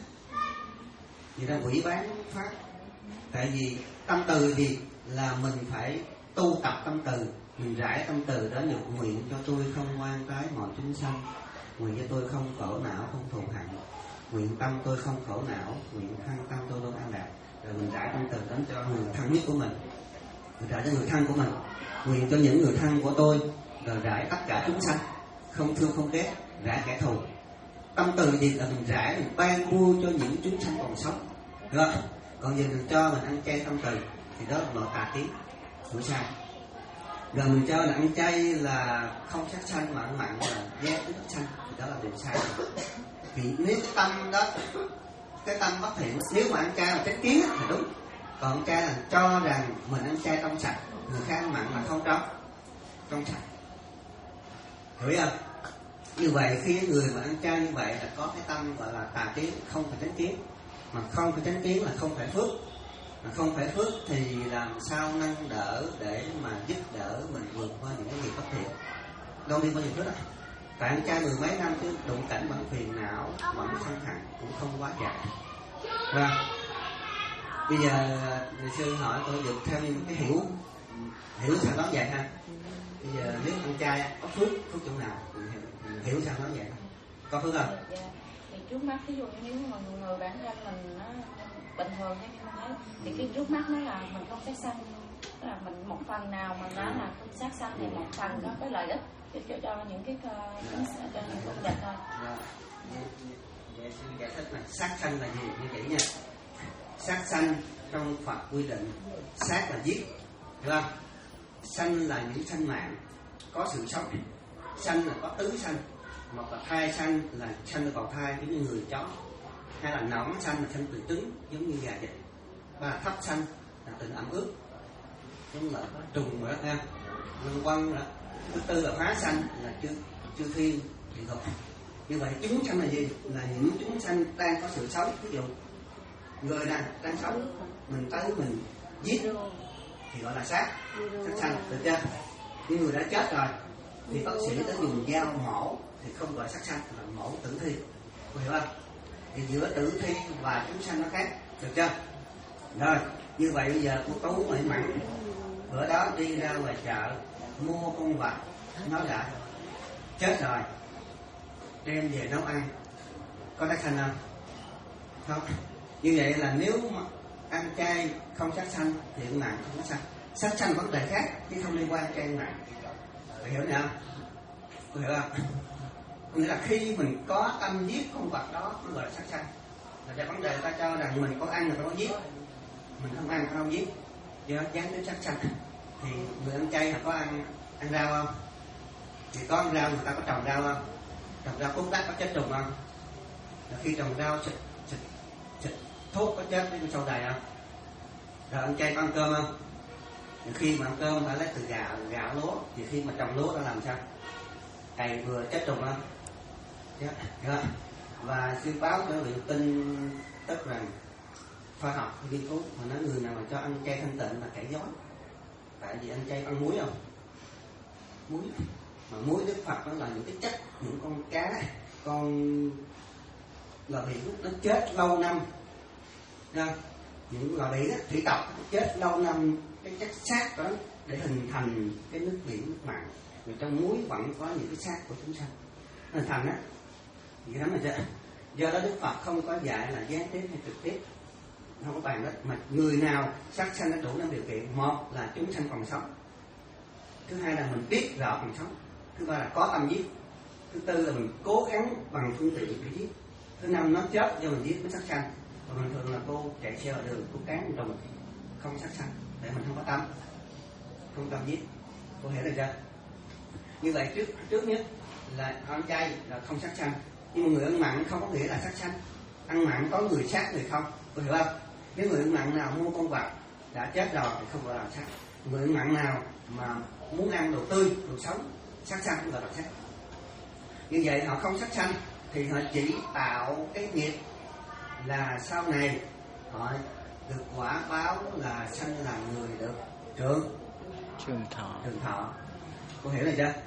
Vì ta quỷ bán pháp. Tại vì tâm từ gì là mình phải tu tập tâm từ, mình rải tâm từ đó nhục nguyện cho tôi không oan trái mọi chúng sanh, nguyện cho tôi không khổ não, không thù hận, nguyện tâm tôi không khổ não, nguyện thân tâm tôi luôn an lạc. Rồi mình rải tâm từ đến cho người thân nhất của mình, mình rải cho người thân của mình, nguyện cho những người thân của tôi, rồi rải tất cả chúng sanh, không thương không ghét, rải kẻ thù. Tâm từ gì là mình rải, mình ban vui cho những chúng sanh còn sống, rồi. Còn giờ mình cho mình ăn chay tâm từ thì đó là loại tà kiến, hiểu sai. Rồi mình cho là ăn chay là không sát sanh mà ăn mặn là ghét cái sát sanh thì đó là điều sai. Vì nếu cái tâm đó, cái tâm bất thiện, nếu mà ăn chay là chánh kiến thì đúng. Còn ăn chay là cho rằng mình ăn chay trong sạch, người khác ăn mặn là không trong trong sạch, hiểu không? Như vậy khi người mà ăn chay như vậy là có cái tâm gọi là tà kiến, không phải chánh kiến. Mà không phải chánh kiến là không phải phước, mà không phải phước thì làm sao nâng đỡ để mà giúp đỡ mình vượt qua những cái nghiệp bất thiện. Đâu đi bao nhiêu phước đó, Tại anh trai mười mấy năm chứ đụng cảnh vẫn phiền não, vẫn sân hận, cũng không quá dài. Rồi bây giờ người sư hỏi tôi được theo những cái hiểu hiểu sao nói vậy ha. Bây giờ nếu anh trai có phước phước chỗ nào hiểu, hiểu sao nói vậy, có phước không? Dạ, dạ. Thì trước mắt ví dụ như nếu mà người bản thân mình nó bình thường hay như thế thì cái trước mắt nó là mình không sát sanh, tức là mình một phần nào mà nó là không sát sanh thì một phần có cái lợi ích cho, cho, cho những cái uh, cho những công việc thôi. Vậy xin giải thích này, sát sanh là gì như vậy nha. Sát sanh trong Phật quy định, sát là giết, đúng không? Sanh là những sanh mạng có sự sống. Sanh là có tứ sanh, một là thai sanh là sanh từ bào thai giống như người chó, hai là nõn sanh là sanh từ trứng giống như gà vịt, ba là thấp sanh là từ ẩm ướt giống là trùng rồi đó ha, lân quăng đó. Thứ tư là hóa sanh là chư chư thiên địa ngục. Như vậy chúng sanh là gì? Là những chúng sanh đang có sự sống. Ví dụ người đang đang sống, mình tới mình giết thì gọi là sát sát sanh, được chưa? Như người đã chết rồi thì bác sĩ tới dùng dao mổ thì không gọi sát sanh, là mổ tử thi, có hiểu không? Thì giữa tử thi và chúng sanh nó khác, được chưa? Rồi như vậy bây giờ cô Tú may mắn bữa đó đi ra ngoài chợ mua con vật, nó đã chết rồi, đem về nấu ăn, có sát sanh không? Không. Như vậy là nếu mà ăn chay không sát sanh thì ăn mặn không sát sanh. Sát sanh vấn đề khác chứ không liên quan chay ăn mặn. Có hiểu không? Có hiểu không? Nghĩa là khi mình có tâm giết con vật đó nó gọi là sát sanh. Là cái vấn đề ta cho rằng mình có ăn là có giết, mình không ăn không giết, do dán đến sát sanh. Thì người ăn chay có ăn ăn rau không? Thì có ăn rau, người ta có trồng rau không? Trồng rau cốt đắc có chết trùng không? Là khi trồng rau xịt xịt xịt thuốc có chết với sâu đầy không? Rồi ăn chay có ăn cơm không? Thì khi mà ăn cơm phải lấy từ gạo gạo lúa, thì khi mà trồng lúa nó làm sao? Cày vừa chết trùng không? Yeah. Yeah. Và sư báo cho vị tin tức rằng khoa học nghiên cứu mà nói người nào mà cho ăn chay thanh tịnh là kẻ dối. Tại vì ăn chay ăn muối không? Muối mà muối Đức Phật đó là những cái chất, những con cá, con lò biển nó chết lâu năm, nha. Những lò biển thủy tộc chết lâu năm cái chất xác đó để hình thành cái nước biển nước mặn, rồi trong muối vẫn có những cái xác của chúng sanh hình thành á, vậy đó mà chưa. Do đó Đức Phật không có dạy là gián tiếp hay trực tiếp, không có bàn đó, mà người nào sát sanh đã đủ năm điều kiện. Một là chúng sanh còn sống, thứ hai là mình biết rõ còn sống, thứ ba là có tâm giết, thứ tư là mình cố gắng bằng phương tiện để giết, thứ năm nó chết do mình giết mới sát sanh. Còn bình thường là cô chạy xe ở đường, cô cán trùng không sát sanh, để mình không có tâm, không tâm giết. Cô hiểu được chưa? Như vậy trước trước nhất là ăn chay là không sát sanh, nhưng mà người ăn mặn không có nghĩa là sát sanh. Ăn mặn có người sát người không, cô hiểu không? Nếu người ăn mặn nào mua con vật đã chết rồi thì không gọi là sát. Người ăn mặn nào mà muốn ăn đồ tươi, đồ sống, sát sanh không gọi là sát. Như vậy họ không sát sanh thì họ chỉ tạo cái nghiệp là sau này họ được quả báo là sanh làm người được trường trường thọ. Trường thọ. Cô hiểu rồi chưa?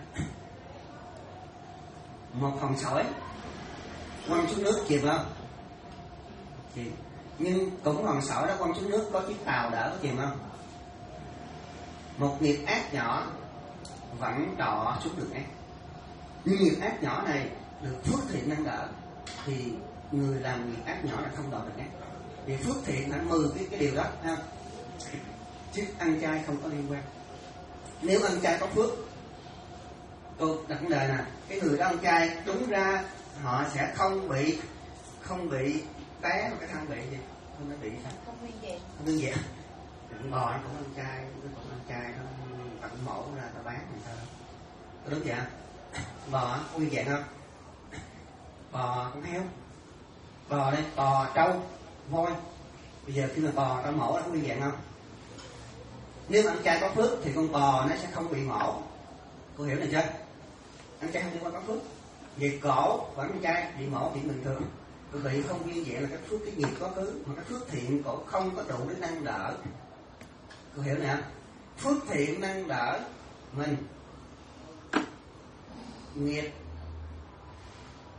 Một hòn sỏi quăng xuống nước chìm không? Chìm. Nhưng cũng hòn sỏi đó quăng xuống nước có chiếc tàu đỡ có chìm không? Một nghiệp ác nhỏ vẫn đọ xuống được ác. Nhưng nghiệp ác nhỏ này được phước thiện nâng đỡ thì người làm nghiệp ác nhỏ là không đọ được ác. Vì phước thiện phải mười cái, cái điều đó ha. Chứ ăn chay không có liên quan. Nếu ăn chay có phước, tôi đặt vấn đề nè, cái người đó ăn chay đúng ra họ sẽ không bị không bị té một cái thân bị gì, không nó bị sao? Không nguyên vẹn. Không nguyên vẹn. Đừng bò nó cũng ăn chay, nó cũng ăn chay, nó tận mổ ra ta bán làm sao? Có đúng vậy? Bò có nguyên vẹn không? Bò con heo, bò đây, bò trâu, voi. Bây giờ khi mà bò ta mổ nó có nguyên vẹn không? Nếu ăn chay có phước thì con bò nó sẽ không bị mổ. Cô hiểu này chưa? Ăn chay không liên quan có phước. Về cổ vẫn ăn chay bị mổ bị bình thường. Quý vị không như vậy là cái phước cái nghiệp có cứ, mà cái phước thiện cổ không có đủ để nâng đỡ. Cô hiểu nè? Phước thiện nâng đỡ mình, nghiệp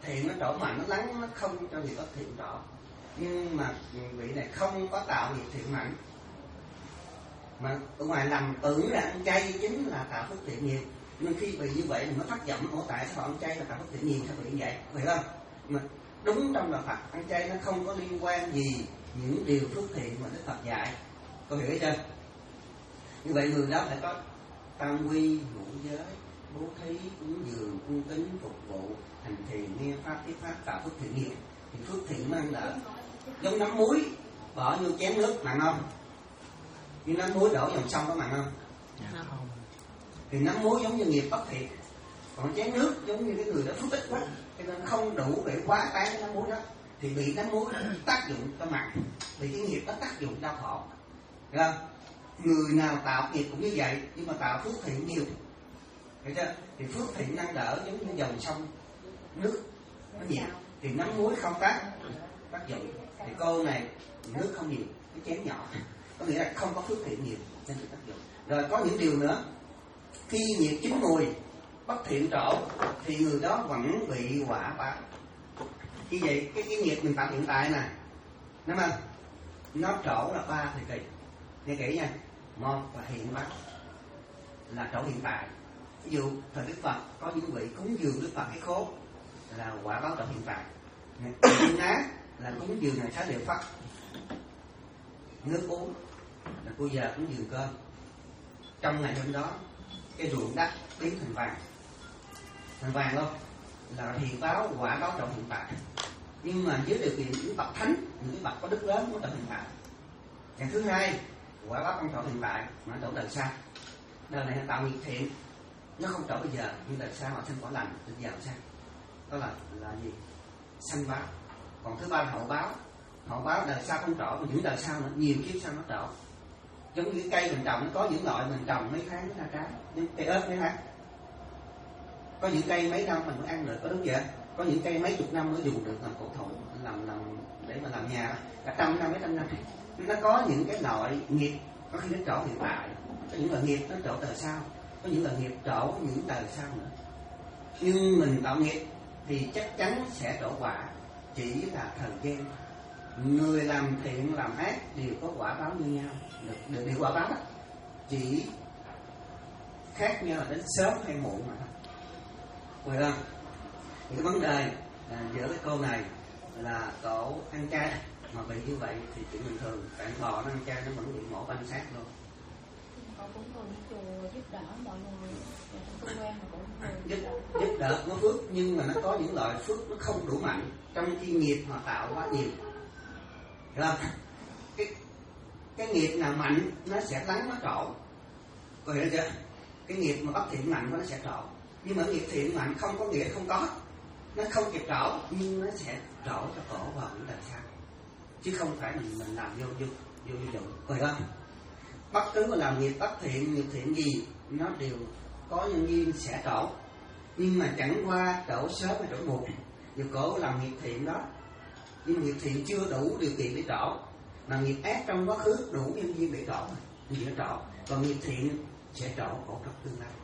thiện nó trổ mạnh, nó lắng, nó không cho nghiệp bất thiện trổ. Nhưng mà vị này không có tạo nghiệp thiện mạnh, mà ở ngoài lầm tưởng là ăn chay chính là tạo phước thiện nhiều. Nhưng khi bị như vậy mình mới thất vọng, ủa tại sao ăn chay là tạo phước thiện nhiều, sao bị như vậy, hiểu không? Mà đúng trong đạo Phật, ăn chay nó không có liên quan gì những điều phước thiện mà Đức Phật dạy, có hiểu chưa? Như vậy người đó phải có tam quy, ngũ giới, bố thí, cúng dường, cung kính, phục vụ, hành thiền, nghe pháp, thuyết pháp, tạo phước thiện nhiều. Thì phước thiện mang đỡ. Giống nắm muối bỏ vô chén nước mặn không? Nhưng nắm muối đổ dòng sông có mặn không? Dạ không. Thì nắm muối giống như nghiệp bất thiện, còn chén nước giống như cái người đó phước ít quá, cho nên không đủ để quá tán cái nắm muối đó, thì bị nắm muối đó tác dụng cho mặn, bị cái nghiệp đó tác dụng đau khổ. Hiểu không? Người nào tạo nghiệp cũng như vậy, nhưng mà tạo phước thiện nhiều, hiểu chưa? Thì phước thiện năng đỡ giống như dòng sông nước nó nhiều, thì nắm muối không tác tác dụng. Thì cô này nước không nhiều, cái chén nhỏ, có nghĩa là không có phước thiện nhiều nên được tác dụng. Rồi có những điều nữa, khi nghiệp chín mùi bất thiện trổ thì người đó vẫn bị quả báo. Như vậy cái cái nghiệp mình tạo hiện tại nè, đúng không? Nó trổ là ba thời kỳ. Nghe kỹ nha. Một là hiện báo, là trổ hiện tại. Ví dụ thời Đức Phật có những vị cúng dường Đức Phật cái khố là quả báo trổ hiện tại. Thiên ná là cúng dường ngày Xá Lợi Phất, nước uống là cô giờ cúng dường cơm. Trong ngày hôm đó cái ruộng đất biến thành vàng, thành vàng luôn, là hiện báo quả báo trổ hiện tại. Nhưng mà dưới điều kiện những bậc thánh, những cái bậc có đức lớn mới trổ hiện tại. Cái thứ hai, quả báo không trổ hiện tại mà trổ đời sau. Đời này tạo nghiệp thiện, nó không trổ bây giờ, nhưng đời sau họ sinh quả lành, đến giàu sang. Đó là là gì? Sanh báo. Còn thứ ba là hậu báo. Hậu báo đời sau không trổ, mà những đời sau nữa, nhiều kiếp sau nó trổ. Giống như cái cây mình trồng, có những loại mình trồng mấy tháng mới ra trái, nhưng cây ớt mấy tháng. Có những cây mấy năm mình mới ăn được, có đúng vậy? Có những cây mấy chục năm mới dùng được làm cổ thụ, làm làm để mà làm nhà, cả trăm năm mấy trăm năm. Nó có những cái loại nghiệp có khi nó trổ hiện tại, có những loại nghiệp nó trổ đời sau, có những loại nghiệp trổ những đời sau nữa. Nhưng mình tạo nghiệp thì chắc chắn sẽ trổ quả, chỉ là thời gian. Người làm thiện làm ác đều có quả báo như nhau, được, được điều quả báo đó, chỉ khác nhau là đến sớm hay muộn mà thôi. Vậy không? Thì cái vấn đề là giữa cái cô này là cổ ăn chay mà bị như vậy thì chuyện bình thường, tại bò nó ăn chay nó vẫn bị mổ banh xác luôn. Con cũng còn đi chùa giúp đỡ mọi người, không quen mà cũng giúp, giúp đỡ nó phước, nhưng mà nó có những loại phước nó không đủ mạnh, trong khi nghiệp họ tạo quá nhiều. Hiểu không? Cái, cái nghiệp nào mạnh nó sẽ lắng nó trổ. Có hiểu chưa? Cái nghiệp mà bất thiện mạnh nó sẽ trổ. Nhưng mà nghiệp thiện mạnh không có nghĩa không có. Nó không kịp trổ, nhưng nó sẽ trổ cho cổ vào những đời sau. Chứ không phải mình mình làm vô vô vô vô dụng. Có hiểu không? Bất cứ mà làm nghiệp bất thiện, nghiệp thiện gì nó đều có nhân duyên sẽ trổ. Nhưng mà chẳng qua trổ sớm hay trổ muộn. Dù cổ làm nghiệp thiện đó, nhưng nghiệp thiện chưa đủ điều kiện để trổ, mà nghiệp ác trong quá khứ đủ nhân duyên để trổ, thì nó trổ. Còn nghiệp thiện sẽ trổ cổ trong tương lai.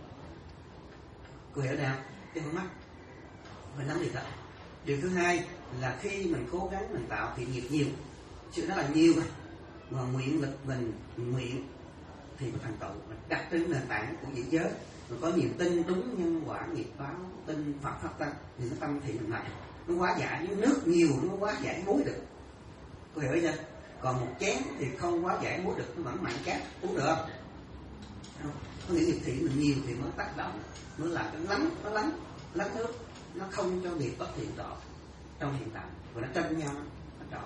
Cô hiểu nào? Chứ không mắc. Phải nắm điều đó. Điều thứ hai là khi mình cố gắng mình tạo thiện nghiệp nhiều, sự đó là nhiều mà, mà nguyện lực mình nguyện thì mình thành tựu, mình đặt trên nền tảng của vị giới, mình có niềm tin đúng nhân quả nghiệp báo, tin Phật pháp tăng, thì nó tâm thiện mình mạnh. Nó hóa giải với nước nhiều, nó hóa giải muối được. Cô hiểu chưa? Còn một chén thì không hóa giải muối được, nó vẫn mạnh cát, uống được không? Không. Có nghĩa nghiệp thiện mình nhiều thì mới tác động, mới làm cái lắng, nó lắng, lắng nước, nó không cho nghiệp bất thiện trọ trong hiện tại, và nó tranh nhau nó trọ.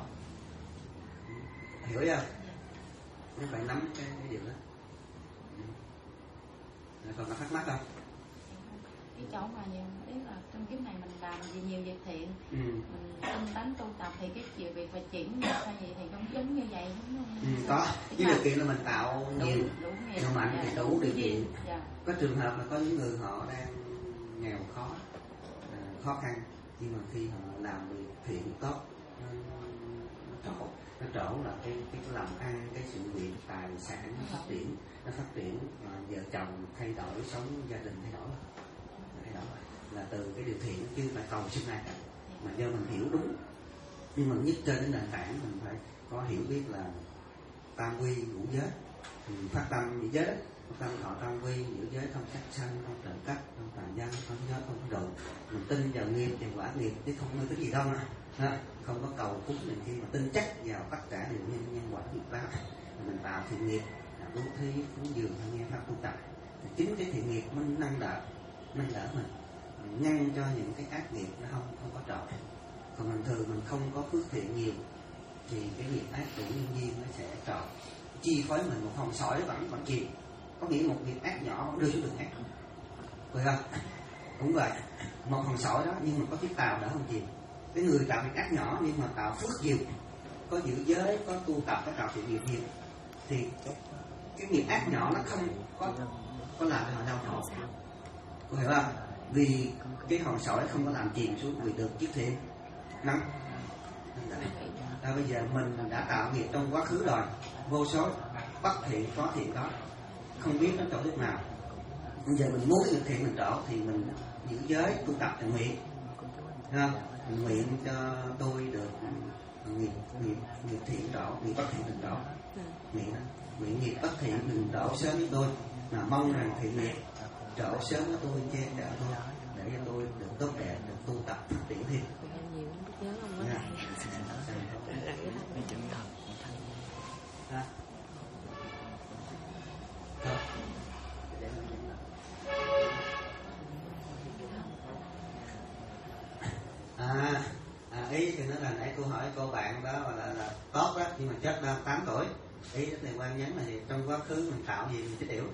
Hiểu chưa? Nó phải nắm cái, cái điều đó. Còn có thắc mắc không? Cái chỗ mà nhiều ý là trong kiếp này mình làm gì nhiều việc thiện, ừ. mình tinh tấn tu tập thì cái chuyện việc phải chuyển nghiệp hay gì thì cũng giống như vậy đúng không? Ừ, có. Với điều kiện là mình tạo nhiều, nhiều mạnh thì đủ điều kiện. Dạ. Có trường hợp là có những người họ đang nghèo khó, khó khăn, nhưng mà khi họ làm việc thiện tốt, nó trổ, nó trổ là cái cái làm ăn, cái sự nghiệp, tài sản nó phát triển, nó phát triển, và vợ chồng thay đổi, sống gia đình thay đổi, thay đổi là từ cái điều thiện chứ phải cầu sinh ai cả. mà do mình hiểu đúng. Nhưng mà nhất trên cái nền tảng mình phải có hiểu biết là tam quy ngũ giới, mình phát tâm nhị giới, phát tâm thọ tam quy nhị giới, không sát sanh, không trộm cắp, không tà dâm, không nhớ, không có độ. Mình tin vào nghiệp và quả nghiệp chứ không có cái gì đâu mà không có cầu cúng này khi mà tin chắc vào tất cả đều nhân nhân quả nghiệp báo. Mình tạo thiện nghiệp, bố thí, cúng dường, nghe pháp tu tập, thì chính cái thiện nghiệp mình nâng đỡ, nâng đỡ mình, mình ngăn cho những cái ác nghiệp nó không không có trọn. Còn bình thường mình không có phước thiện nhiều thì cái nghiệp ác tự nhiên nhiên nó sẽ trọn, chi phối mình. Một hòn sỏi vẫn vẫn chìm, có nghĩa một nghiệp ác nhỏ đưa xuống đường ác, phải không? Cũng vậy, một hòn sỏi đó nhưng mà có chiếc tàu đỡ không chìm. Cái người tạo việc ác nhỏ nhưng mà tạo phước nhiều, có giữ giới, có tu tập, có tạo thiện nghiệp nhiều, thì cái nghiệp ác nhỏ nó không có có làm cho họ đau khổ, có hiểu không? Vì cái hòn sỏi không có làm chìm xuống, vì được chiếc thiện nắm. À, bây giờ mình đã tạo nghiệp trong quá khứ rồi, vô số bất thiện có thiện đó, không biết nó chỗ lúc nào. Bây giờ mình muốn cái thiện mình trổ thì mình giữ giới, tu tập thành nguyện, không? Mình nguyện cho tôi được nghiệp nghiệp nghiệp thiện trổ, nghiệp bất thiện đừng trổ, nguyện đó. Nguyện nghiệp bất thiện đừng trổ sớm với tôi, mà mong rằng thiện nghiệp trổ sớm với tôi, che chở tôi để cho tôi được tốt đẹp, được tu tập phát triển thêm. À, à ý thì nó là nãy cô hỏi cô bạn đó là, là, là tốt đó, nhưng mà chết ba tám tuổi. Ý rất là quan nhấn là gì? Trong quá khứ mình tạo gì mình chết yểu.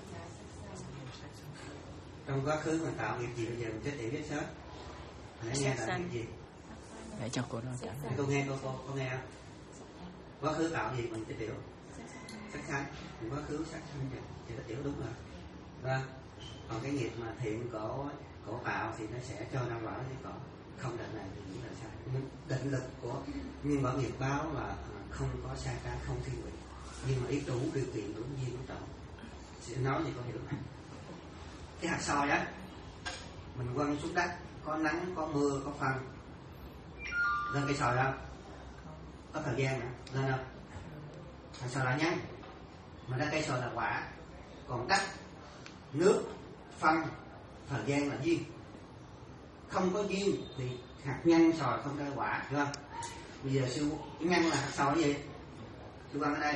Trong quá khứ mình tạo nghiệp gì bây giờ mình chết yểu chết sớm. Nãy nghe là nghiệp gì? Để cho cô nói trả lời. Cô nghe cô, cô, cô nghe không? Quá khứ tạo gì mình chết yểu? Sát sanh. Quá khứ sát sanh thì chết yểu đúng rồi. Vâng. Còn cái nghiệp mà thiện cổ cổ tạo thì nó sẽ cho ra quả chứ còn không định này thì cũng là sai. Định lực của nhưng bảo nghiệp báo là không có sai trái, không thiên vị, nhưng mà ý đủ điều kiện đủ duyên đủ trọng. Sẽ nói gì có hiểu không? Cái hạt sỏi đó mình quăng xuống đất, có nắng có mưa có phân lên cây sỏi đâu, có thời gian nữa lên đâu, hạt sỏi là nhanh mà ra cây sỏi là quả, còn đất nước phân thời gian là duyên. Không có duyên thì hạt nhân sỏi không ra quả, hiểu không? Bây giờ sư nhân là hạt sỏi gì? Sư quăng ở đây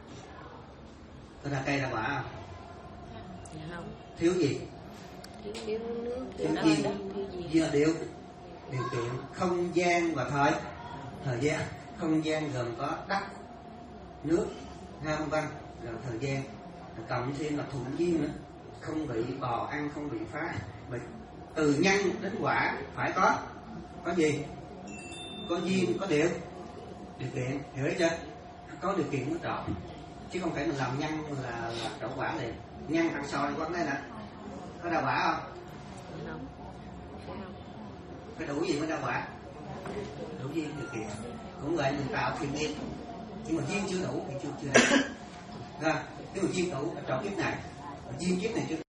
có ra cây ra quả không? Không. Thiếu gì? Thiếu, thiếu nước, thiếu thiếu gì? gì? Là điều điều kiện không gian và thời thời gian. Không gian gồm có đất, nước, vân vân, rồi thời gian, rồi cộng thêm là thuận duyên nữa, không bị bò ăn, không bị phá. Bởi từ nhân đến quả phải có có gì? Có duyên, có điều điều kiện, hiểu chưa? Có điều kiện mới trọn, chứ không phải mình làm nhân là, là trổ quả liền. Nhân ăn soi quăng đây nè, có ra quả không? Không. Phải đủ gì mới ra quả? Đủ duyên điều kiện. Cũng vậy, mình tạo thiện nghiệp nhưng mà duyên chưa đủ thì chưa chưa đạt. Rồi, nếu mà duyên đủ trọn kiếp này, duyên kiếp này chưa